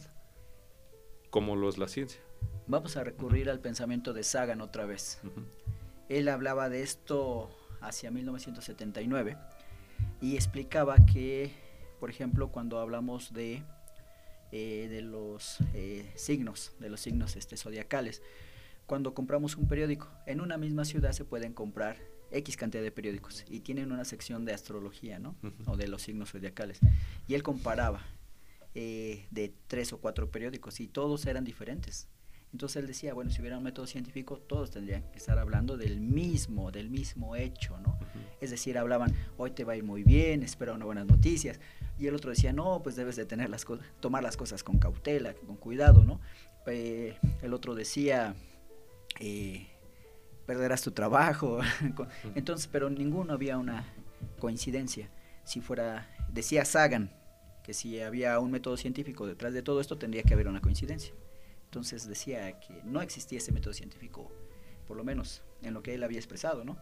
como lo es la ciencia. Vamos a recurrir al pensamiento de Sagan otra vez. Uh-huh. Él hablaba de esto hacia mil novecientos setenta y nueve y explicaba que, por ejemplo, cuando hablamos de eh, de los eh, signos, de los signos este, zodiacales, cuando compramos un periódico, en una misma ciudad se pueden comprar X cantidad de periódicos y tienen una sección de astrología, ¿no? Uh-huh. O de los signos zodiacales. Y él comparaba eh, de tres o cuatro periódicos y todos eran diferentes. Entonces él decía, bueno, si hubiera un método científico, todos tendrían que estar hablando del mismo, del mismo hecho, ¿no? Uh-huh. Es decir, hablaban, hoy te va a ir muy bien, espera unas buenas noticias. Y el otro decía, no, pues debes de tener las co- tomar las cosas con cautela, con cuidado, ¿no? Eh, el otro decía, eh, perderás tu trabajo. Entonces, pero ninguno había una coincidencia. Si fuera, decía Sagan, que si había un método científico detrás de todo esto, tendría que haber una coincidencia. Entonces decía que no existía ese método científico, por lo menos en lo que él había expresado, ¿no?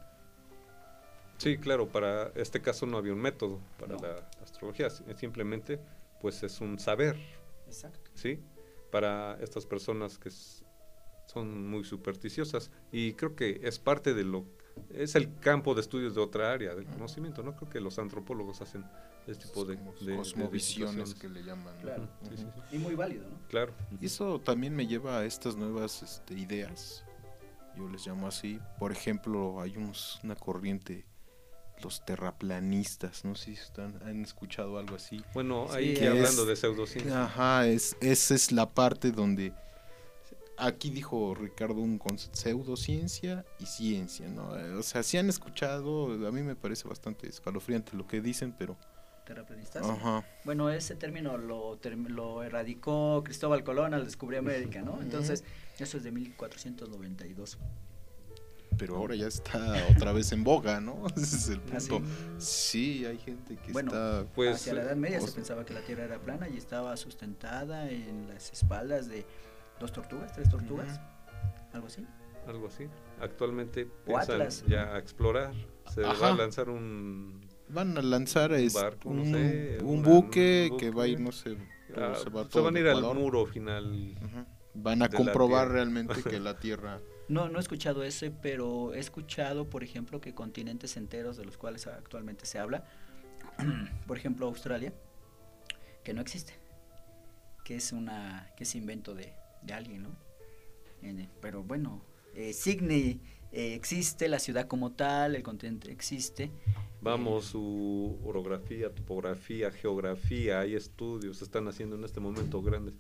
Sí, claro, para este caso no había un método para no. la astrología, simplemente pues es un saber. Exacto. ¿Sí? Para estas personas que s- son muy supersticiosas, y creo que es parte de lo, es el campo de estudios de otra área del conocimiento, ¿no? Creo que los antropólogos hacen este tipo de, de cosmovisiones de que le llaman. Claro. Uh-huh. Sí, sí, sí. Y muy válido, ¿no? Claro. Y eso también me lleva a estas nuevas este, ideas, yo les llamo así. Por ejemplo, hay unos, una corriente, los terraplanistas, no sé si están, han escuchado algo así. Bueno, Sí, ahí que hablando es, de pseudociencia. Ajá, es, esa es la parte donde, aquí dijo Ricardo un concepto, pseudociencia y ciencia, ¿no? O sea, si han escuchado, a mí me parece bastante escalofriante lo que dicen, pero... Terraplanistas. Ajá. Bueno, ese término lo, term- lo erradicó Cristóbal Colón al descubrir América, ¿no? Entonces, eso es de mil cuatrocientos noventa y dos. Pero ahora ya está otra vez en boga, ¿no? Ese es el punto. ¿Ah, sí? sí, hay gente que bueno, está... Pues, hacia la Edad Media o se pensaba que la Tierra era plana y estaba sustentada en las espaldas de dos tortugas, tres tortugas, uh-huh. algo así. Algo así. Actualmente O piensan Atlas. ya a explorar. Se Ajá. va a lanzar un... Van a lanzar Un es, barco, un, no sé, un una- buque un que buque. va a ir, no sé, todo, ah, se va se todo van a el ir al Ecuador. muro final. Ujú. Van a de la comprobar Tierra. realmente que la Tierra... No, no he escuchado ese, pero he escuchado, por ejemplo, que continentes enteros de los cuales actualmente se habla, por ejemplo, Australia, que no existe, que es una, que es invento de, de alguien, ¿no? En, pero bueno, eh, Sydney eh, existe, la ciudad como tal, el continente existe. Vamos, su orografía, topografía, geografía, hay estudios, se están haciendo en este momento grandes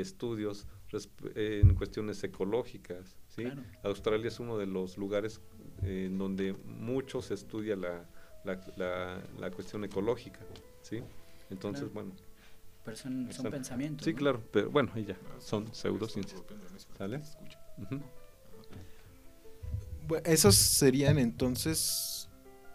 estudios resp- en cuestiones ecológicas, ¿sí? Claro. Australia es uno de los lugares eh, en donde mucho se estudia la, la, la, la cuestión ecológica, ¿sí? Entonces, Claro. bueno. Pero son, son Exacto. pensamientos. Sí, ¿no? claro, pero bueno, y ya, son pseudociencias, ¿sale? Uh-huh. Bueno, esos serían entonces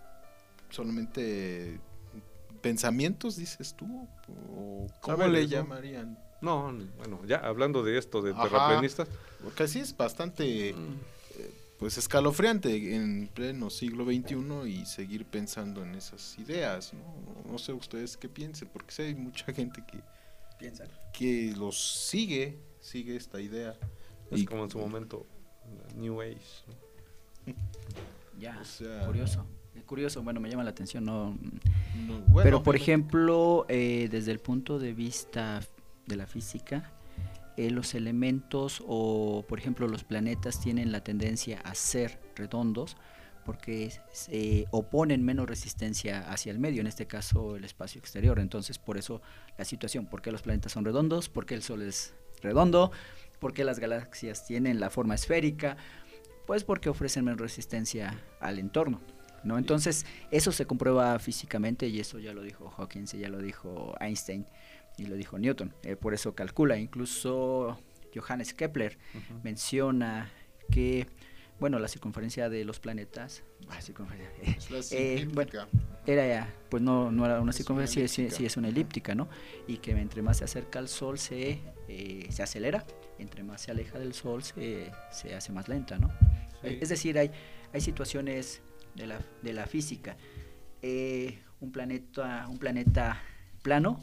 solamente pensamientos, dices tú, o cómo Saberes, le ¿no? llamarían. No, bueno, ya hablando de esto, de Ajá. terraplanistas. Porque así es bastante, eh, pues, escalofriante en pleno siglo veintiuno y seguir pensando en esas ideas, ¿no? No sé ustedes qué piensen, porque sí hay mucha gente que, Piensan. que los sigue, sigue esta idea. Es Y- como en su momento, la New Age, ¿no? Ya, O sea- curioso. Eh, Curioso, bueno, me llama la atención, no. no, bueno, Pero por obviamente- ejemplo, eh, desde el punto de vista de la física, eh, los elementos o, por ejemplo, los planetas tienen la tendencia a ser redondos porque se oponen menos resistencia hacia el medio, en este caso el espacio exterior. Entonces, por eso la situación, ¿por qué los planetas son redondos? ¿Por qué el Sol es redondo? ¿Por qué las galaxias tienen la forma esférica? Pues porque ofrecen menos resistencia al entorno, ¿no? Entonces, eso se comprueba físicamente y eso ya lo dijo Hawkins y ya lo dijo Einstein y lo dijo Newton. Eh, por eso calcula, incluso Johannes Kepler Uh-huh. menciona que, bueno, la circunferencia de los planetas, ah, circunferencia, eh, Es la eh, bueno, elíptica. era ya, pues no, no era una Es circunferencia, una sí, sí, elíptica. sí es una elíptica, ¿no? Y que entre más se acerca al Sol se, eh, se acelera, entre más se aleja del Sol se, se hace más lenta, ¿no? Sí. Es decir, hay, hay situaciones de la, de la física. Eh, un planeta, un planeta plano,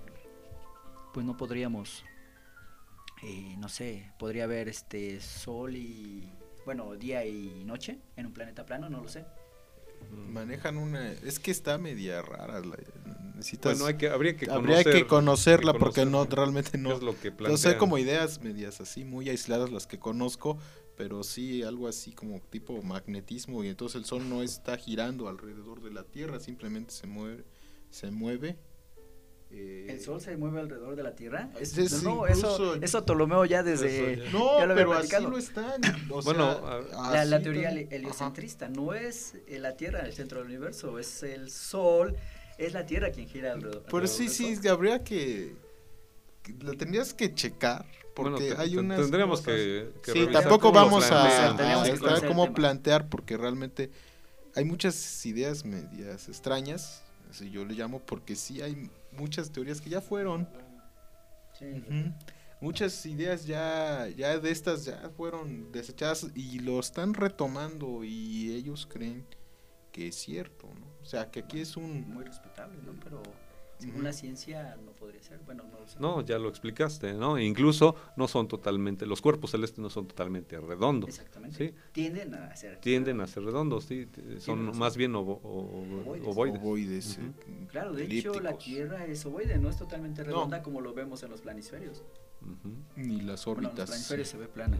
pues no podríamos, eh, no sé, podría haber este sol y, bueno, día y noche en un planeta plano, no lo sé. Manejan una, es que está media rara, la, necesitas, Bueno, hay que, habría que habría conocer, que conocerla que porque no, conocer realmente qué no, es lo que no sé, plantean. como ideas medias así, muy aisladas las que conozco, pero sí algo así como tipo magnetismo y entonces el sol no está girando alrededor de la Tierra, simplemente se mueve, se mueve. eh, ¿El Sol se mueve alrededor de la Tierra? Es- es no, incluso- eso, eso Ptolomeo ya desde... Eso ya- No, ya lo había pero así platicado. lo están. O Bueno, sea, a- La, la así teoría tan- heli- heliocentrista no es eh, la Tierra el centro del universo, es el Sol, es la Tierra quien gira alrededor. Pero alrededor sí, del sí, Sol. habría que, que lo tendrías que checar porque Bueno, te- hay te- unas tendríamos cosas- que, que sí, revisar tampoco cómo lo vamos a, plantean. Tenemos a que estar conocer el como tema. plantear porque realmente hay muchas ideas medias extrañas, así yo le llamo, porque sí hay muchas teorías que ya fueron. Sí. Ujú. Muchas ideas ya, ya de estas ya fueron desechadas y lo están retomando y ellos creen que es cierto, ¿no? O sea, que aquí es un... Muy respetable, ¿no? Pero según Ujú. la ciencia no podría ser, bueno, no lo sé. No, ya lo explicaste, ¿no? Incluso no son totalmente, los cuerpos celestes no son totalmente redondos, Exactamente. ¿sí? Tienden a ser. Tienden a ser redondos, ¿sí? T- Son razón. más bien ovo- o- Ovoides. ovoides. ovoides, Ujú. eh, Claro, de hecho la elípticos. Tierra es ovoide, no es totalmente No. redonda como lo vemos en los planisferios. Ujú. Ni las Bueno, en los órbitas. planisferios se ve plana.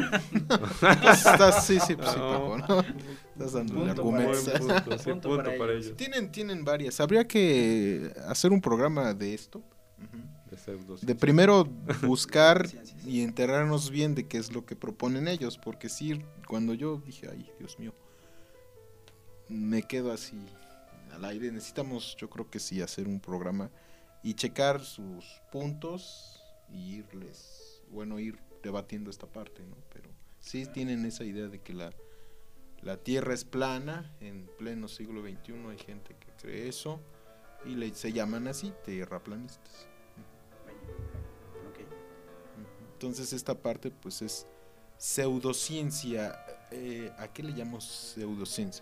Estás- sí, sí, pues sí, No. Paco, ¿no? Estás dando un Punto argumento. para Buen punto, sí, Punto punto para para ellos. ellos. Tienen, tienen varias. Habría que hacer un programa de esto. De pseudociencias. De primero buscar Ciencias. y enterarnos bien de qué es lo que proponen ellos. Porque sí, cuando yo dije, ay, Dios mío, me quedo así al aire. Necesitamos, yo creo que sí, hacer un programa y checar sus puntos y irles, bueno, ir debatiendo esta parte, ¿no? Pero sí tienen esa idea de que la, la Tierra es plana. En pleno siglo veintiuno hay gente que cree eso y le, se llaman así, tierraplanistas. Ok. Entonces esta parte pues es pseudociencia. Eh, ¿A qué le llamo pseudociencia?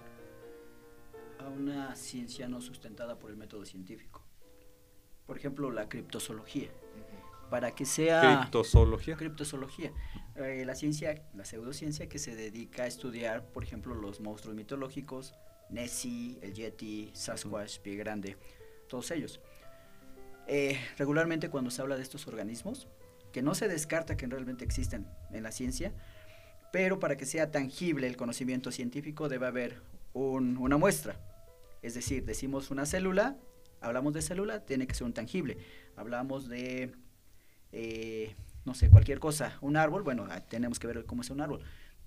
A una ciencia no sustentada por el método científico. Por ejemplo, la criptozoología. Para que sea... Criptozoología. Criptozoología. Eh, la ciencia, la pseudociencia que se dedica a estudiar, por ejemplo, los monstruos mitológicos, Nessie, el Yeti, Sasquatch, Pie Grande, todos ellos. Eh, regularmente cuando se habla de estos organismos, que no se descarta que realmente existen en la ciencia, pero para que sea tangible el conocimiento científico debe haber un- una muestra. Es decir, decimos una célula, hablamos de célula, tiene que ser un tangible. Hablamos de, eh, no sé, cualquier cosa, un árbol, bueno, ah, tenemos que ver cómo es un árbol.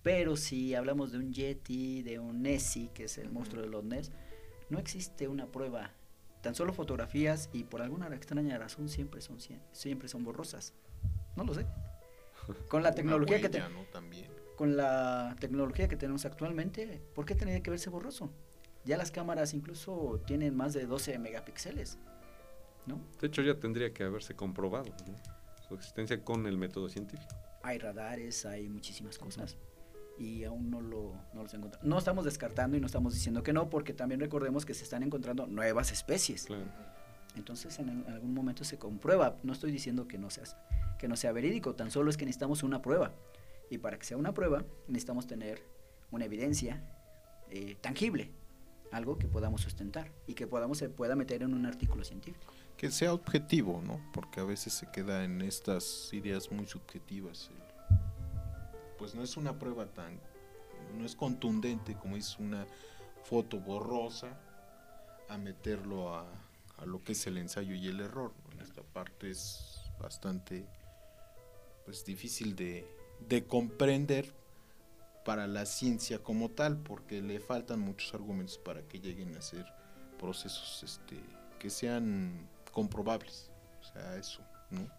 Pero si hablamos de un Yeti, de un Nessie, que es el monstruo de los Ness, no existe una prueba. Tan solo fotografías y por alguna extraña razón siempre son siempre son borrosas. No lo sé. Con la tecnología huella, que te, ¿no? También. Con la tecnología que tenemos actualmente, ¿por qué tendría que verse borroso? Ya las cámaras incluso tienen más de doce megapíxeles, ¿no? De hecho ya tendría que haberse comprobado, ¿no?, su existencia con el método científico. Hay radares, hay muchísimas cosas y aún no lo no los encontramos. No estamos descartando y no estamos diciendo que no, porque también recordemos que se están encontrando nuevas especies. Claro. Entonces en, en algún momento se comprueba. No estoy diciendo que no sea, que no sea verídico, tan solo es que necesitamos una prueba. Y para que sea una prueba necesitamos tener una evidencia eh, tangible, algo que podamos sustentar y que podamos se pueda meter en un artículo científico. Que sea objetivo, ¿no? Porque a veces se queda en estas ideas muy subjetivas. Pues no es una prueba tan, no es contundente como es una foto borrosa a meterlo a, a lo que es el ensayo y el error, ¿no? En esta parte es bastante, pues, difícil de, de comprender para la ciencia como tal, porque le faltan muchos argumentos para que lleguen a ser procesos este, que sean comprobables, o sea, eso, ¿no?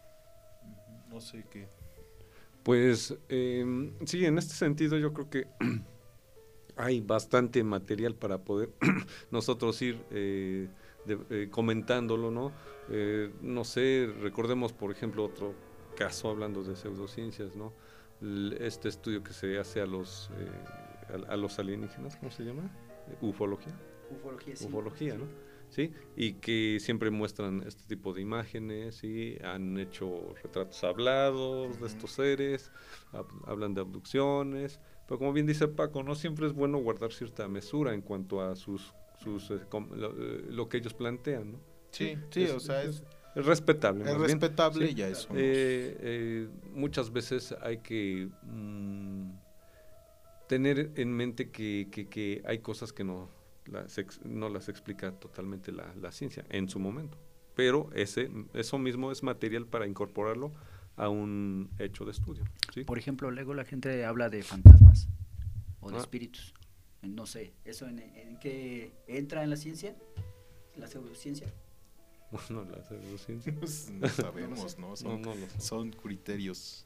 No sé qué. Pues eh, sí, en este sentido yo creo que hay bastante material para poder nosotros ir eh, de, eh, comentándolo, ¿no? Eh, no sé, recordemos por ejemplo otro caso hablando de pseudociencias, ¿no? Este estudio que se hace a los eh, a, a los alienígenas, ¿cómo se llama? Ufología. Ufología, sí. Ufología, ¿no? Sí, y que siempre muestran este tipo de imágenes, ¿sí? Han hecho retratos hablados uh-huh. de estos seres, hab- hablan de abducciones, pero como bien dice Paco, no siempre es bueno guardar cierta mesura en cuanto a sus sus eh, com- lo, eh, lo que ellos plantean, ¿no? Sí, sí, es, o sea, es, es, es respetable. Es más respetable bien. y ya eso. Eh, eh, muchas veces hay que mmm, tener en mente que, que, que hay cosas que no las ex, no las explica totalmente la, la ciencia en su momento, pero ese eso mismo es material para incorporarlo a un hecho de estudio, ¿sí? Por ejemplo, luego la gente habla de fantasmas o de ah. espíritus. No sé, ¿eso en, en qué entra en la ciencia? ¿La pseudociencia? Bueno, la pseudociencia. No sabemos, ¿no? Son, no, no son criterios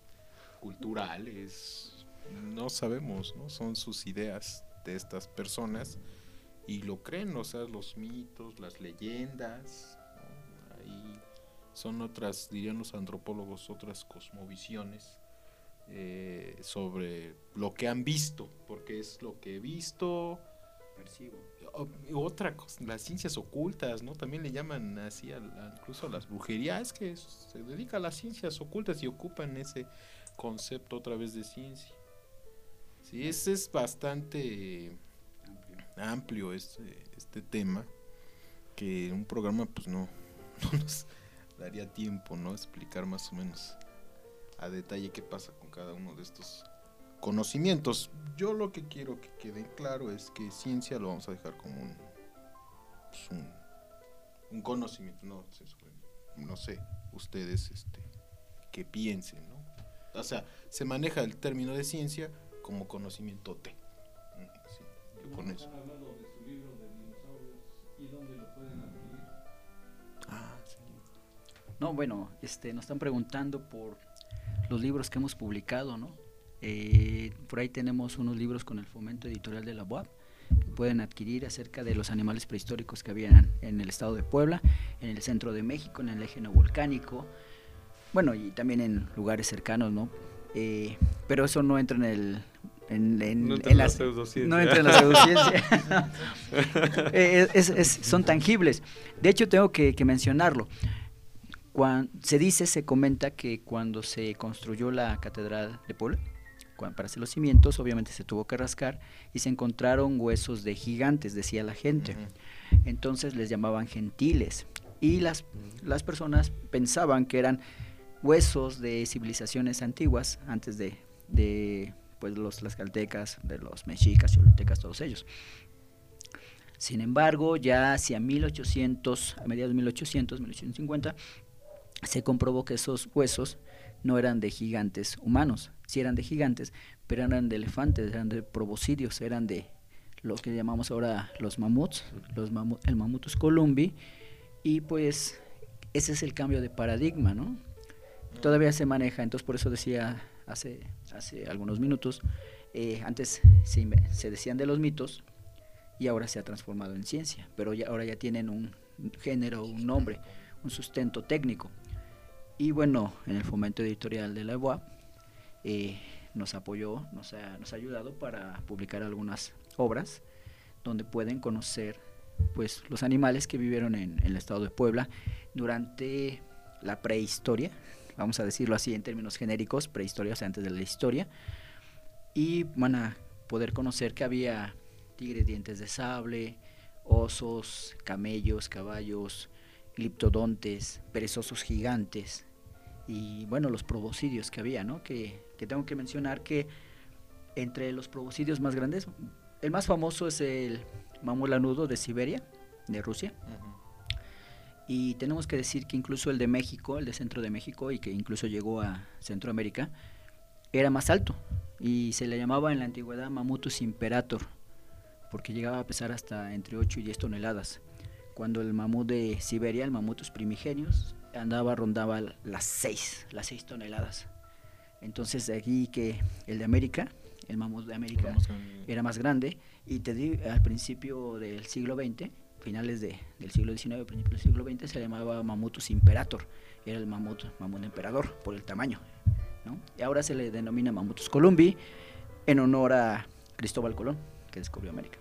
culturales, no sabemos, ¿no? Son sus ideas de estas personas y lo creen, o sea, los mitos, las leyendas, ¿no? Ahí son otras, dirían los antropólogos, otras cosmovisiones eh, sobre lo que han visto, porque es lo que he visto, percibo. Otra cosa, las ciencias ocultas, ¿no? También le llaman así, a, a, incluso a las brujerías, que se dedica a las ciencias ocultas y ocupan ese concepto otra vez de ciencia. Sí, ese es bastante amplio este, este tema, que un programa pues no, no nos daría tiempo, ¿no? Explicar más o menos a detalle qué pasa con cada uno de estos conocimientos. Yo lo que quiero que quede claro es que ciencia lo vamos a dejar como un pues un, un conocimiento, no, no sé, ustedes este que piensen, ¿no? O sea, se maneja el término de ciencia como conocimiento T. Sí, yo con eso. Hablando de su libro de dinosaurios y dónde lo pueden adquirir. Ah, sí. No, bueno, este, nos están preguntando por los libros que hemos publicado, ¿no? Eh, por ahí tenemos unos libros con el fomento editorial de la U A P que pueden adquirir acerca de los animales prehistóricos que habían en el estado de Puebla, en el centro de México, en el eje neovolcánico, bueno, y también en lugares cercanos, ¿no? Eh, pero eso no entra en el en, en, no entra en la las, pseudociencia. No entra en la pseudociencia. eh, es, es, son tangibles. De hecho, tengo que, que mencionarlo. Cuando, se dice, se comenta que cuando se construyó la catedral de Puebla, cuando, para hacer los cimientos, obviamente se tuvo que rascar y se encontraron huesos de gigantes, decía la gente. Uh-huh. Entonces les llamaban gentiles y las, uh-huh. las personas pensaban que eran huesos de civilizaciones antiguas, antes de, de pues los tlaxcaltecas, de los mexicas, choltecas, todos ellos. Sin embargo, ya hacia mil ochocientos, a mediados de mil ochocientos, mil ochocientos cincuenta, se comprobó que esos huesos no eran de gigantes humanos, sí eran de gigantes, pero eran de elefantes, eran de proboscidios, eran de lo que llamamos ahora los mamuts, los mamu el Mamutus columbi, y pues ese es el cambio de paradigma, ¿no? Todavía se maneja, entonces por eso decía hace, hace algunos minutos, eh, antes se, se decían de los mitos y ahora se ha transformado en ciencia, pero ya, ahora ya tienen un género, un nombre, un sustento técnico. Y bueno, en el fomento editorial de la U A P eh, nos apoyó, nos ha, nos ha ayudado para publicar algunas obras donde pueden conocer pues los animales que vivieron en, en el estado de Puebla durante la prehistoria, vamos a decirlo así en términos genéricos, prehistoria, o sea, antes de la historia, y van a poder conocer que había tigres dientes de sable, osos, camellos, caballos, gliptodontes, perezosos gigantes, y bueno, los proboscidios que había, ¿no? Que, que tengo que mencionar que entre los proboscidios más grandes, el más famoso es el mamut lanudo de Siberia, de Rusia. Uh-huh. Y tenemos que decir que incluso el de México, el de centro de México, y que incluso llegó a Centroamérica, era más alto, y se le llamaba en la antigüedad Mamutus imperator, porque llegaba a pesar hasta entre ocho y diez toneladas, cuando el mamut de Siberia, el Mamutus primigenius, andaba, rondaba las seis, las seis toneladas. Entonces de aquí que el de América, el mamut de América era más grande, y te di al principio del siglo veinte, finales de, del siglo diecinueve, principios del siglo veinte, se llamaba Mamutus imperator, era el mamut, mamut emperador por el tamaño, ¿no? Y ahora se le denomina Mamutus columbi en honor a Cristóbal Colón, que descubrió América.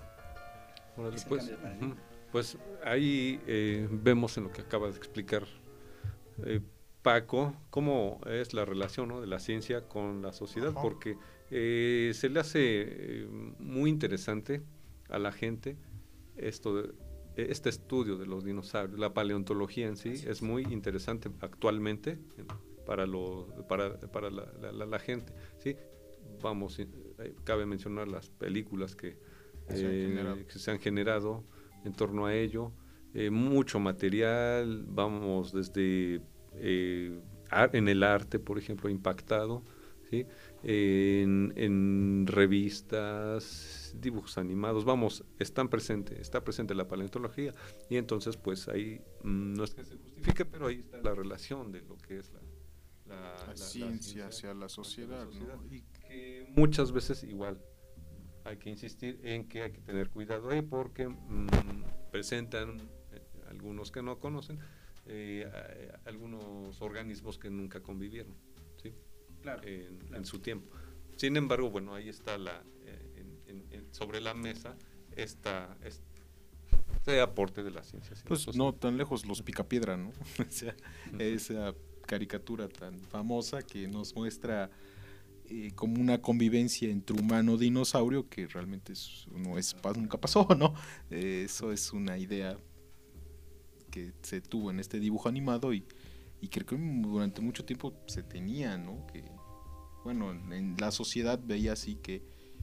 Bueno, después, uh-huh. Pues ahí eh, vemos en lo que acaba de explicar eh, Paco, cómo es la relación, ¿no?, de la ciencia con la sociedad, uh-huh. porque eh, se le hace eh, muy interesante a la gente esto de, este estudio de los dinosaurios, la paleontología en sí es. es muy interesante actualmente para lo para, para la, la, la gente, ¿sí? Vamos, eh, cabe mencionar las películas que, eh, que se han generado en torno a ello, eh, mucho material, vamos desde eh, en el arte, por ejemplo, impactado, ¿sí? En, en revistas, dibujos animados, vamos, están presentes, está presente la paleontología, y entonces pues ahí mmm, no es que se justifique, pero ahí está la relación de lo que es la, la, la, la ciencia la hacia la sociedad, hacia la sociedad, ¿no? Y que muchas veces igual hay que insistir en que hay que tener cuidado ahí porque mmm, presentan eh, algunos que no conocen eh, a, a, algunos organismos que nunca convivieron, ¿sí? Claro, en, claro. en su tiempo. Sin embargo, bueno, ahí está la eh, en, en, en, sobre la mesa esta, este aporte de la ciencia. Pues no tan lejos, los Picapiedra, ¿no? O sea, uh-huh. esa caricatura tan famosa que nos muestra eh, como una convivencia entre humano y dinosaurio que realmente es, no es, nunca pasó, ¿no? Eh, eso es una idea que se tuvo en este dibujo animado y, y creo que durante mucho tiempo se tenía, ¿no? Que, bueno, en la sociedad veía así que,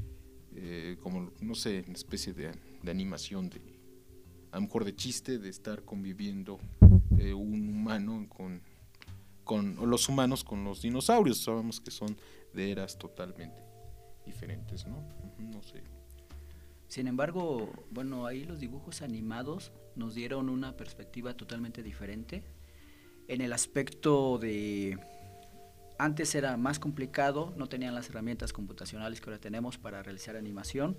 eh, como, no sé, una especie de, de animación, de a lo mejor de chiste, de estar conviviendo eh, un humano con, con, o los humanos con los dinosaurios. Sabemos que son de eras totalmente diferentes, ¿no? No sé. Sin embargo, bueno, ahí los dibujos animados nos dieron una perspectiva totalmente diferente en el aspecto de antes era más complicado, no tenían las herramientas computacionales que ahora tenemos para realizar animación,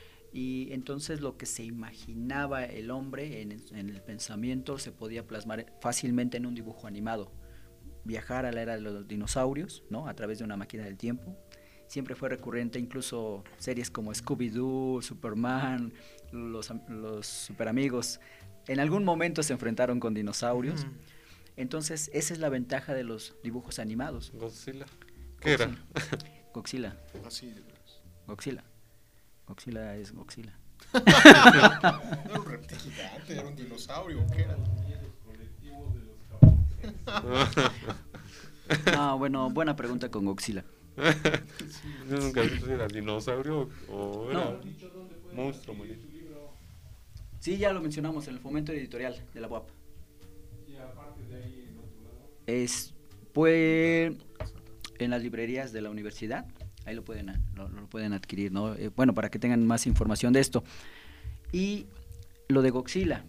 y entonces lo que se imaginaba el hombre en, en el pensamiento se podía plasmar fácilmente en un dibujo animado. Viajar a la era de los dinosaurios, ¿no?, a través de una máquina del tiempo. Siempre fue recurrente, incluso series como Scooby-Doo, Superman, los, los Superamigos, en algún momento se enfrentaron con dinosaurios. Mm. Entonces, esa es la ventaja de los dibujos animados. Godzilla. ¿Qué Godzilla. era? Godzilla. Así de veras. Godzilla. Godzilla es Godzilla. No era un reptil gigante, era un dinosaurio, ¿qué era? No, bueno, buena pregunta con Godzilla. ¿Nunca viste si era dinosaurio o era no. monstruo? Sí, ya lo mencionamos en el fomento editorial de la U A P. ¿Y aparte de ahí en otro lado? Es, fue en las librerías de la universidad, ahí lo pueden, lo, lo pueden adquirir, ¿no? Eh, bueno, para que tengan más información de esto. Y lo de Godzilla.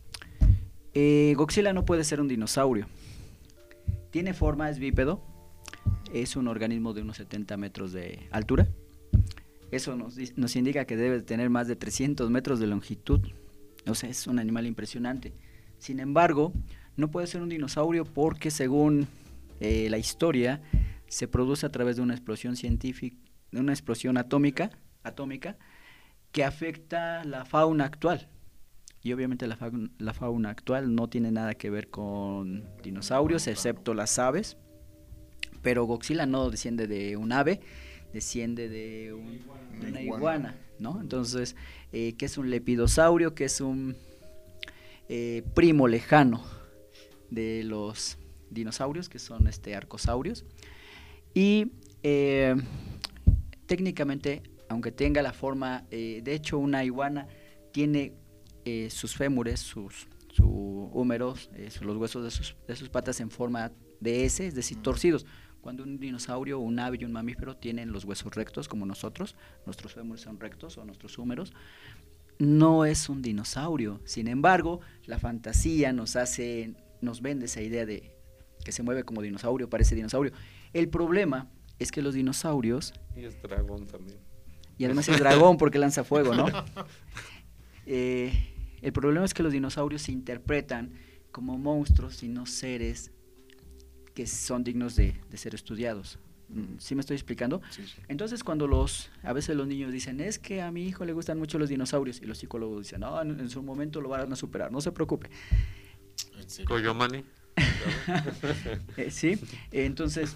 Eh, Godzilla no puede ser un dinosaurio. Tiene forma, es bípedo, es un organismo de unos setenta metros de altura. Eso nos, nos indica que debe tener más de trescientos metros de longitud. O sea, es un animal impresionante. Sin embargo, no puede ser un dinosaurio porque según eh, la historia, se produce a través de una explosión científica, de una explosión atómica, atómica que afecta la fauna actual. Y obviamente la fauna, la fauna actual no tiene nada que ver con dinosaurios, excepto las aves. Pero Godzilla no desciende de un ave, desciende de, un, de una iguana, ¿no? Entonces, eh, que es un lepidosaurio, que es un eh, primo lejano de los dinosaurios, que son este arcosaurios. Y eh, técnicamente, aunque tenga la forma, eh, de hecho una iguana tiene eh, sus fémures, sus, sus húmeros, eh, los huesos de sus, de sus patas en forma de S, es decir, torcidos. Cuando un dinosaurio, un ave y un mamífero tienen los huesos rectos como nosotros, nuestros fémures son rectos o nuestros húmeros, no es un dinosaurio. Sin embargo, la fantasía nos hace, nos vende esa idea de que se mueve como dinosaurio, parece dinosaurio. El problema es que los dinosaurios... Y es dragón también. Y además es dragón porque lanza fuego, ¿no? Eh, el problema es que los dinosaurios se interpretan como monstruos y no seres que son dignos de, de ser estudiados. ¿Sí me estoy explicando? Sí, sí. Entonces cuando los, a veces los niños dicen, es que a mi hijo le gustan mucho los dinosaurios, y los psicólogos dicen, no, en, en su momento lo van a superar, no se preocupe. ¿En serio? Coyomani. eh, sí, entonces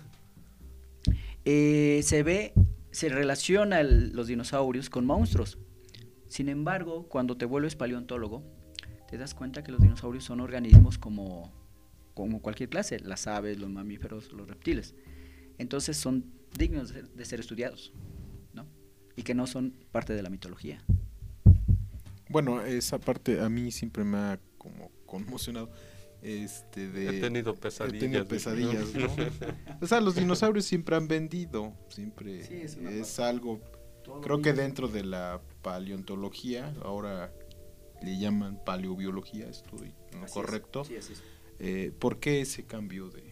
eh, se ve, se relaciona el, los dinosaurios con monstruos. Sin embargo, cuando te vuelves paleontólogo, te das cuenta que los dinosaurios son organismos como, como cualquier clase, las aves, los mamíferos, los reptiles. Entonces son dignos de ser, de ser estudiados, ¿no? Y que no son parte de la mitología. Bueno, esa parte a mí siempre me ha como conmocionado. Este de, he tenido pesadillas. He tenido pesadillas, ¿no? O sea, los dinosaurios siempre han vendido, siempre sí, es, es algo, creo que dentro de la paleontología, ahora le llaman paleobiología, estoy ¿no? Así correcto. Es, sí, así es. Eh, ¿Por qué ese cambio de...?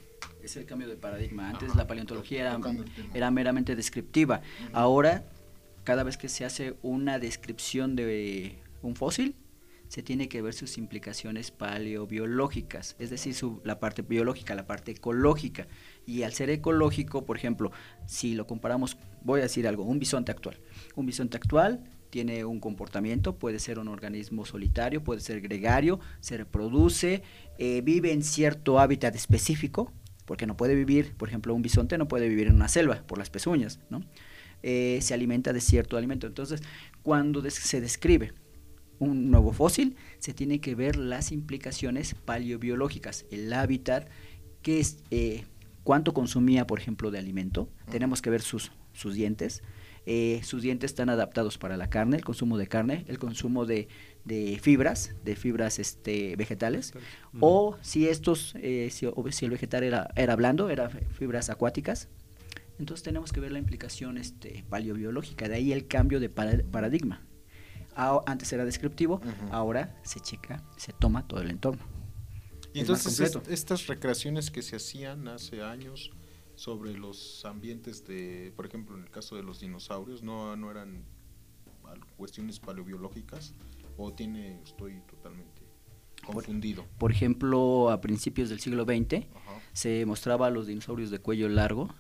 Es el cambio de paradigma. Antes Ajá, la paleontología era, era meramente descriptiva. Uh-huh. Ahora, cada vez que se hace una descripción de un fósil, se tiene que ver sus implicaciones paleobiológicas, es decir, su, la parte biológica, la parte ecológica. Y al ser ecológico, por ejemplo, si lo comparamos, voy a decir algo, un bisonte actual. Un bisonte actual tiene un comportamiento, puede ser un organismo solitario, puede ser gregario, se reproduce, eh, vive en cierto hábitat específico, porque no puede vivir, por ejemplo, un bisonte no puede vivir en una selva por las pezuñas, ¿no? Eh, se alimenta de cierto alimento. Entonces, cuando des- se describe un nuevo fósil, se tiene que ver las implicaciones paleobiológicas, el hábitat, qué es, eh, cuánto consumía, por ejemplo, de alimento. Uh-huh. Tenemos que ver sus, sus dientes. Eh, sus dientes están adaptados para la carne, el consumo de carne, el consumo de, de fibras, de fibras este, vegetales, uh-huh. o si estos, eh, si, o si el vegetal era, era blando, eran fibras acuáticas. Entonces tenemos que ver la implicación este, paleobiológica, de ahí el cambio de para, paradigma. A, antes era descriptivo, uh-huh. ahora se checa, se toma todo el entorno. Y es entonces est- estas recreaciones que se hacían hace años sobre los ambientes de, por ejemplo, en el caso de los dinosaurios, no, no eran cuestiones paleobiológicas, o tiene, estoy totalmente confundido. Por, por ejemplo, a principios del siglo veinte, Ajá. se mostraba a los dinosaurios de cuello largo,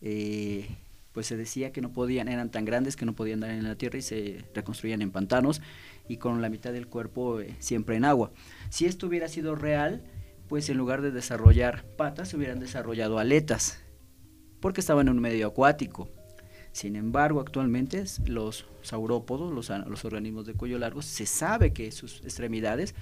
eh, pues se decía que no podían, eran tan grandes que no podían andar en la tierra y se reconstruían en pantanos y con la mitad del cuerpo eh, siempre en agua. Si esto hubiera sido real, pues en lugar de desarrollar patas, hubieran desarrollado aletas, porque estaban en un medio acuático. Sin embargo, actualmente los saurópodos, los, los organismos de cuello largo, se sabe que sus extremidades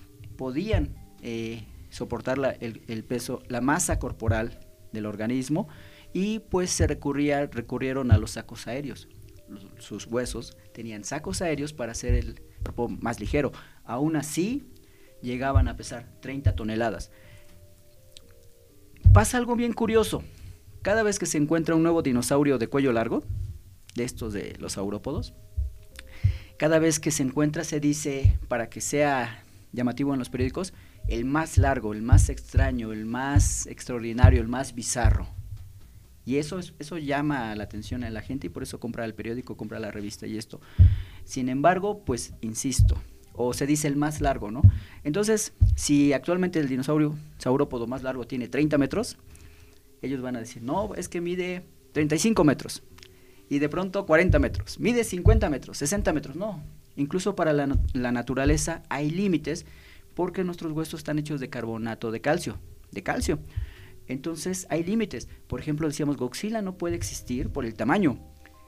podían eh, soportar la, el, el peso, la masa corporal del organismo, y pues se recurría, recurrieron a los sacos aéreos. Los, sus huesos tenían sacos aéreos para hacer el cuerpo más ligero. Aún así, llegaban a pesar treinta toneladas. Pasa algo bien curioso. cada vez que se encuentra un nuevo dinosaurio de cuello largo, de estos de los saurópodos, cada vez que se encuentra se dice, para que sea llamativo en los periódicos, el más largo, el más extraño, el más extraordinario, el más bizarro. Y eso, es, eso llama la atención a la gente y por eso compra el periódico, compra la revista y esto. Sin embargo, pues insisto, o se dice el más largo, ¿no? Entonces, si actualmente el dinosaurio saurópodo más largo tiene treinta metros, ellos van a decir, no, es que mide treinta y cinco metros. Y de pronto cuarenta metros, mide cincuenta metros, sesenta metros, no. Incluso para la, la naturaleza hay límites porque nuestros huesos están hechos de carbonato de calcio, de calcio. Entonces hay límites. Por ejemplo, decíamos, Godzilla no puede existir por el tamaño.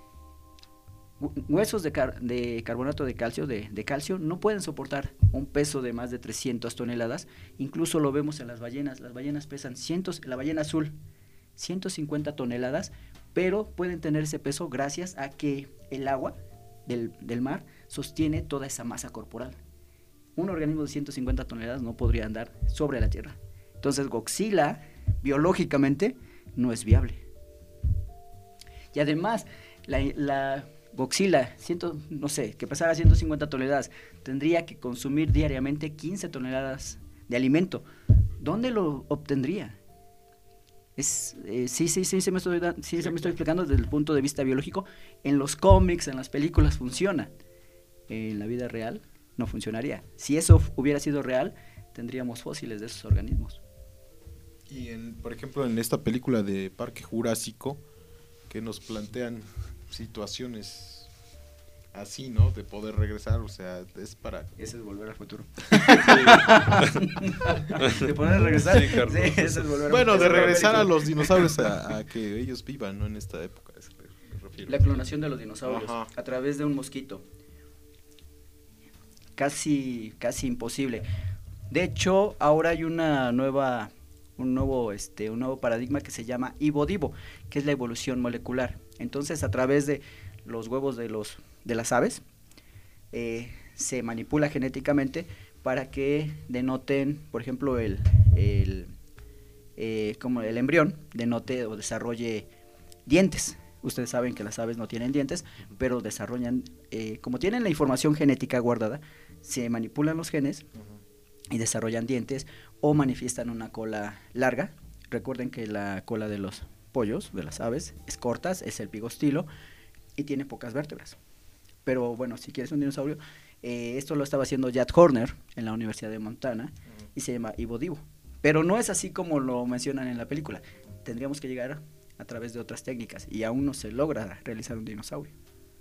Huesos de, car de carbonato de calcio, de, de calcio, no pueden soportar un peso de más de trescientas toneladas. Incluso lo vemos en las ballenas. Las ballenas pesan cientos, la ballena azul, ciento cincuenta toneladas, pero pueden tener ese peso gracias a que el agua del, del mar sostiene toda esa masa corporal. Un organismo de ciento cincuenta toneladas no podría andar sobre la Tierra. Entonces Godzilla, biológicamente, no es viable. Y además, la, la Godzilla, ciento, no sé, que pesara ciento cincuenta toneladas, tendría que consumir diariamente quince toneladas de alimento. ¿Dónde lo obtendría? Es, eh, sí, sí, sí, se me estoy, sí, se me estoy explicando desde el punto de vista biológico. En los cómics, en las películas funciona. En la vida real no funcionaría. Si eso hubiera sido real, tendríamos fósiles de esos organismos. Y en, por ejemplo, en esta película de Parque Jurásico, que nos plantean situaciones así, ¿no? De poder regresar, o sea, es para... Ese es volver al futuro. De poder regresar. Sí, Carlos. Sí, ese es volver bueno, al de regresar a los dinosaurios a, a que ellos vivan, ¿no? En esta época, eso me refiero. La clonación de los dinosaurios. Ajá. A través de un mosquito. Casi, casi imposible. De hecho, ahora hay una nueva, un nuevo, este, un nuevo paradigma que se llama Ivo-Divo, que es la evolución molecular. Entonces, a través de los huevos de los, de las aves, eh, se manipula genéticamente para que denoten, por ejemplo, el, el, eh, como el embrión denote o desarrolle dientes. Ustedes saben que las aves no tienen dientes, pero desarrollan, eh, como tienen la información genética guardada, se manipulan los genes y desarrollan dientes o manifiestan una cola larga. Recuerden que la cola de los pollos, de las aves, es corta, es el pigostilo y tiene pocas vértebras. Pero bueno, si quieres un dinosaurio, eh, esto lo estaba haciendo Jack Horner en la Universidad de Montana y se llama Ivo-Divo. Pero no es así como lo mencionan en la película. Tendríamos que llegar a través de otras técnicas y aún no se logra realizar un dinosaurio.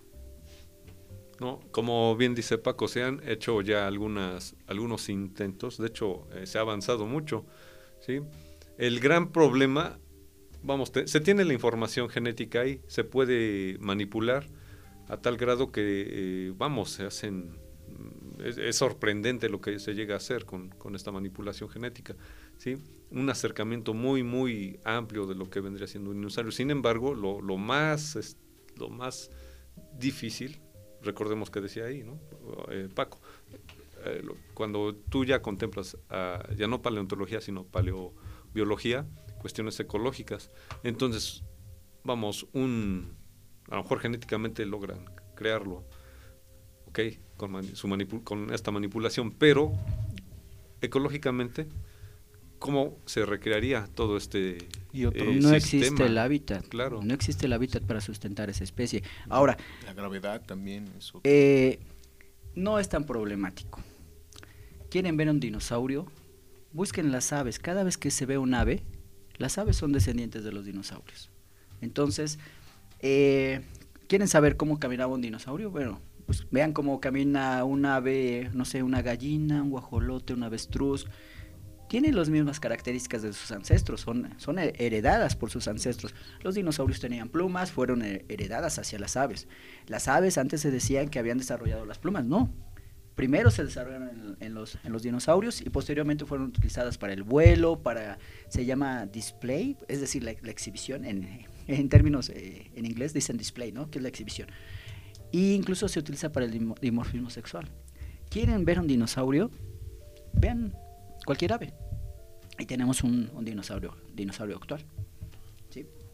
No, como bien dice Paco, se han hecho ya algunas, algunos intentos, de hecho eh, se ha avanzado mucho, ¿sí? El gran problema, vamos, te, se tiene la información genética ahí, se puede manipular a tal grado que, eh, vamos, se hacen, es, es sorprendente lo que se llega a hacer con, con esta manipulación genética, ¿sí? Un acercamiento muy, muy amplio de lo que vendría siendo un dinosaurio. Sin embargo, lo, lo más, es, lo más difícil, recordemos que decía ahí, ¿no? Eh, Paco, eh, lo, cuando tú ya contemplas uh, ya no paleontología sino paleobiología, cuestiones ecológicas, entonces vamos, un a lo mejor genéticamente logran crearlo, ok, con, mani su manipu con esta manipulación, pero ecológicamente ¿cómo se recrearía todo este y otro, eh, no sistema? Existe el hábitat, claro. No existe el hábitat para sustentar esa especie. Ahora, la gravedad también es otro. Eh, no es tan problemático. ¿Quieren ver un dinosaurio? Busquen las aves. Cada vez que se ve un ave, las aves son descendientes de los dinosaurios. Entonces, eh, ¿quieren saber cómo caminaba un dinosaurio? Bueno, pues vean cómo camina un ave, no sé, una gallina, un guajolote, un avestruz. Tienen las mismas características de sus ancestros, son, son heredadas por sus ancestros. Los dinosaurios tenían plumas, fueron heredadas hacia las aves. Las aves antes se decían que habían desarrollado las plumas, no. Primero se desarrollaron en, en, los, en los dinosaurios y posteriormente fueron utilizadas para el vuelo, para, se llama display, es decir, la, la exhibición, en, en términos, eh, en inglés dicen display, ¿no? Que es la exhibición. Y incluso se utiliza para el dimorfismo sexual. ¿Quieren ver un dinosaurio? Vean cualquier ave. Y tenemos un, un dinosaurio, dinosaurio actual. ¿Sí?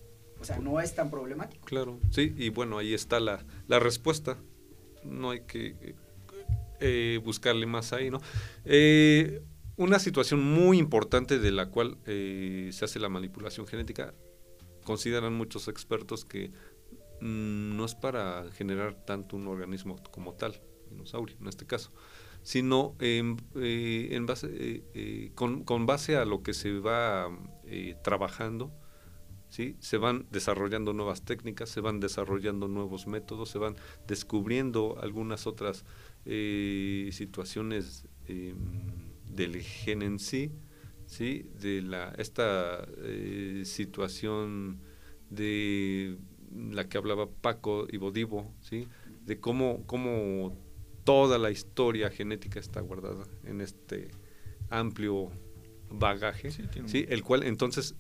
O sea, no es tan problemático. Claro, sí, y bueno, ahí está la, la respuesta. No hay que eh, buscarle más ahí, ¿no? Eh, una situación muy importante de la cual eh, se hace la manipulación genética, consideran muchos expertos que mmm, no es para generar tanto un organismo como tal, dinosaurio en este caso, sino en, eh, en base, eh, eh, con, con base a lo que se va eh, trabajando, ¿sí? Se van desarrollando nuevas técnicas, se van desarrollando nuevos métodos, se van descubriendo algunas otras eh, situaciones eh, del gen en sí, ¿sí? De la esta eh, situación de la que hablaba Paco y Bodivo, ¿sí? De cómo, cómo toda la historia genética está guardada en este amplio bagaje, sí, ¿sí? El cual entonces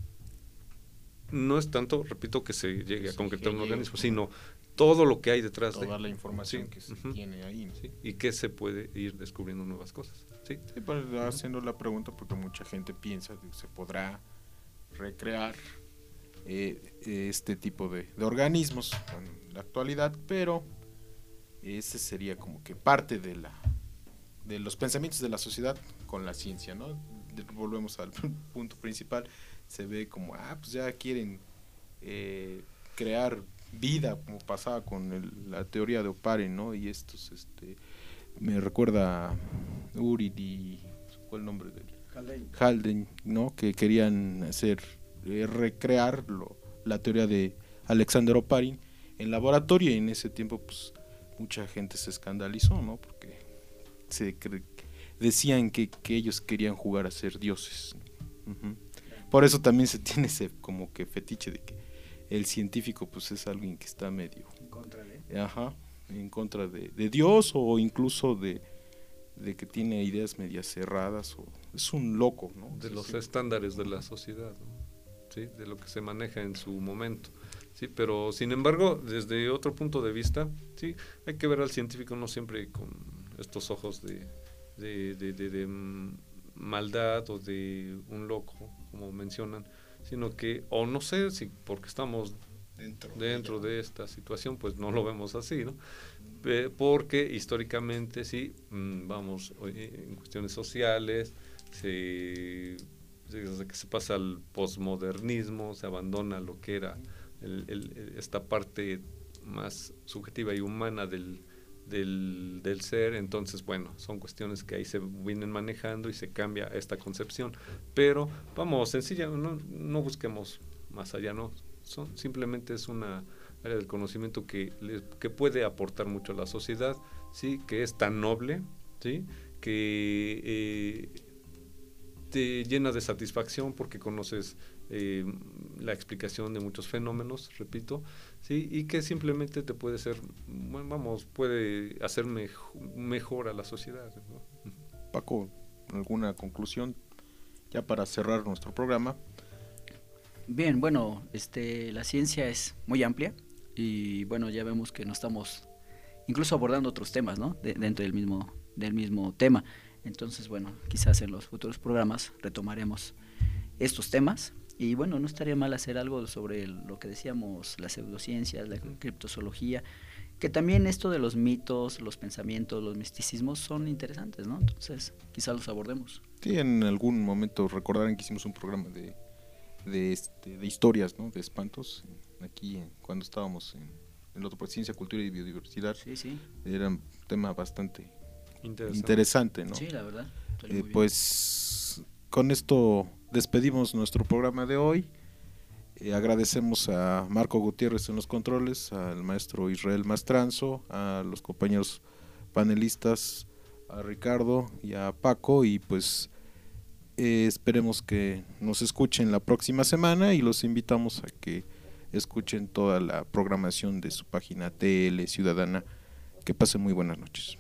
no es tanto, repito, que se llegue a sí, concretar un organismo, sino todo lo que hay detrás toda de toda la información sí, que se uh-huh, tiene ahí, ¿no? Sí, y que se puede ir descubriendo nuevas cosas. Sí, sí, pues, uh-huh, haciendo la pregunta porque mucha gente piensa que se podrá recrear eh, este tipo de, de organismos en la actualidad, pero ese sería como que parte de la de los pensamientos de la sociedad con la ciencia, ¿no? De, volvemos al punto principal. Se ve como, ah, pues ya quieren eh, crear vida, como pasaba con el, la teoría de Oparin, ¿no? Y estos, este, me recuerda a Uri y, ¿cuál es el nombre de él? Haldane. Haldane, ¿no? Que querían hacer, eh, recrear lo, la teoría de Alexander Oparin en laboratorio, y en ese tiempo, pues, mucha gente se escandalizó, ¿no? Porque se cre- decían que, que ellos querían jugar a ser dioses. Uh-huh. Por eso también se tiene ese como que fetiche de que el científico pues es alguien que está medio en contra de, ajá, en contra de, de Dios, o incluso de, de que tiene ideas medias cerradas, o es un loco, ¿no? De sí, los sí. estándares de la sociedad, ¿no? ¿Sí? De lo que se maneja en su momento. Sí, pero sin embargo, desde otro punto de vista, sí, hay que ver al científico no siempre con estos ojos de, de, de, de, de maldad o de un loco, como mencionan, sino que, o no sé si porque estamos dentro, dentro de, de esta situación, pues no lo vemos así, ¿no? Eh, porque históricamente, sí, mmm, vamos, en cuestiones sociales, se, desde que se pasa al posmodernismo, se abandona lo que era el, el, esta parte más subjetiva y humana del Del, del ser, entonces bueno, son cuestiones que ahí se vienen manejando y se cambia esta concepción, pero vamos, sencilla, no, no busquemos más allá, no, son, simplemente es una área del conocimiento que, le, que puede aportar mucho a la sociedad, sí, que es tan noble, sí, que eh, te llena de satisfacción porque conoces eh, la explicación de muchos fenómenos, repito, sí, y que simplemente te puede ser, bueno, vamos, puede hacer mej- mejor a la sociedad, ¿no? Paco, ¿alguna conclusión ya para cerrar nuestro programa? Bien, bueno, este, la ciencia es muy amplia y bueno, ya vemos que no estamos incluso abordando otros temas, ¿no? De, dentro del mismo, del mismo tema. Entonces, bueno, quizás en los futuros programas retomaremos estos temas. Y bueno, no estaría mal hacer algo sobre lo que decíamos, las pseudociencias, la criptozoología, que también esto de los mitos, los pensamientos, los misticismos son interesantes, ¿no? Entonces, quizá los abordemos. Sí, en algún momento recordarán que hicimos un programa de de, este, de historias, ¿no? De espantos, aquí en, cuando estábamos en el otro por Ciencia, Cultura y Biodiversidad. Sí, sí. Era un tema bastante interesante, interesante, ¿no? Sí, la verdad. Eh, pues con esto despedimos nuestro programa de hoy. Eh, agradecemos a Marco Gutiérrez en los controles, al maestro Israel Mastranzo, a los compañeros panelistas, a Ricardo y a Paco, y pues eh, esperemos que nos escuchen la próxima semana y los invitamos a que escuchen toda la programación de su página T L Ciudadana. Que pasen muy buenas noches.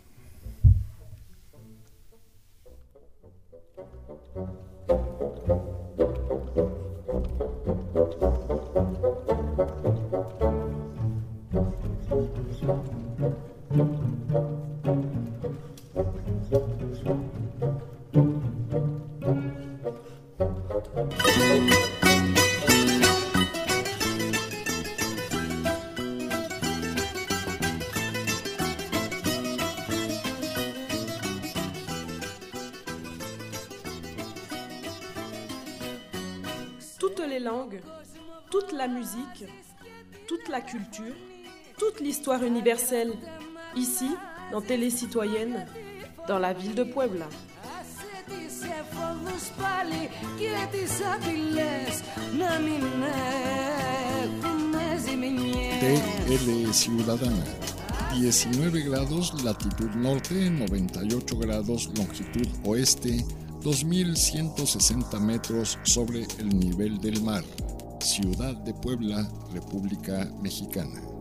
toutes les langues, toute la musique, toute la culture, toute l'histoire universelle, ici, dans Télé Citoyenne, dans la ville de Puebla. T L Ciudadana, diecinueve grados latitud norte, noventa y ocho grados longitud oeste, dos mil ciento sesenta metros sobre el nivel del mar. Ciudad de Puebla, República Mexicana.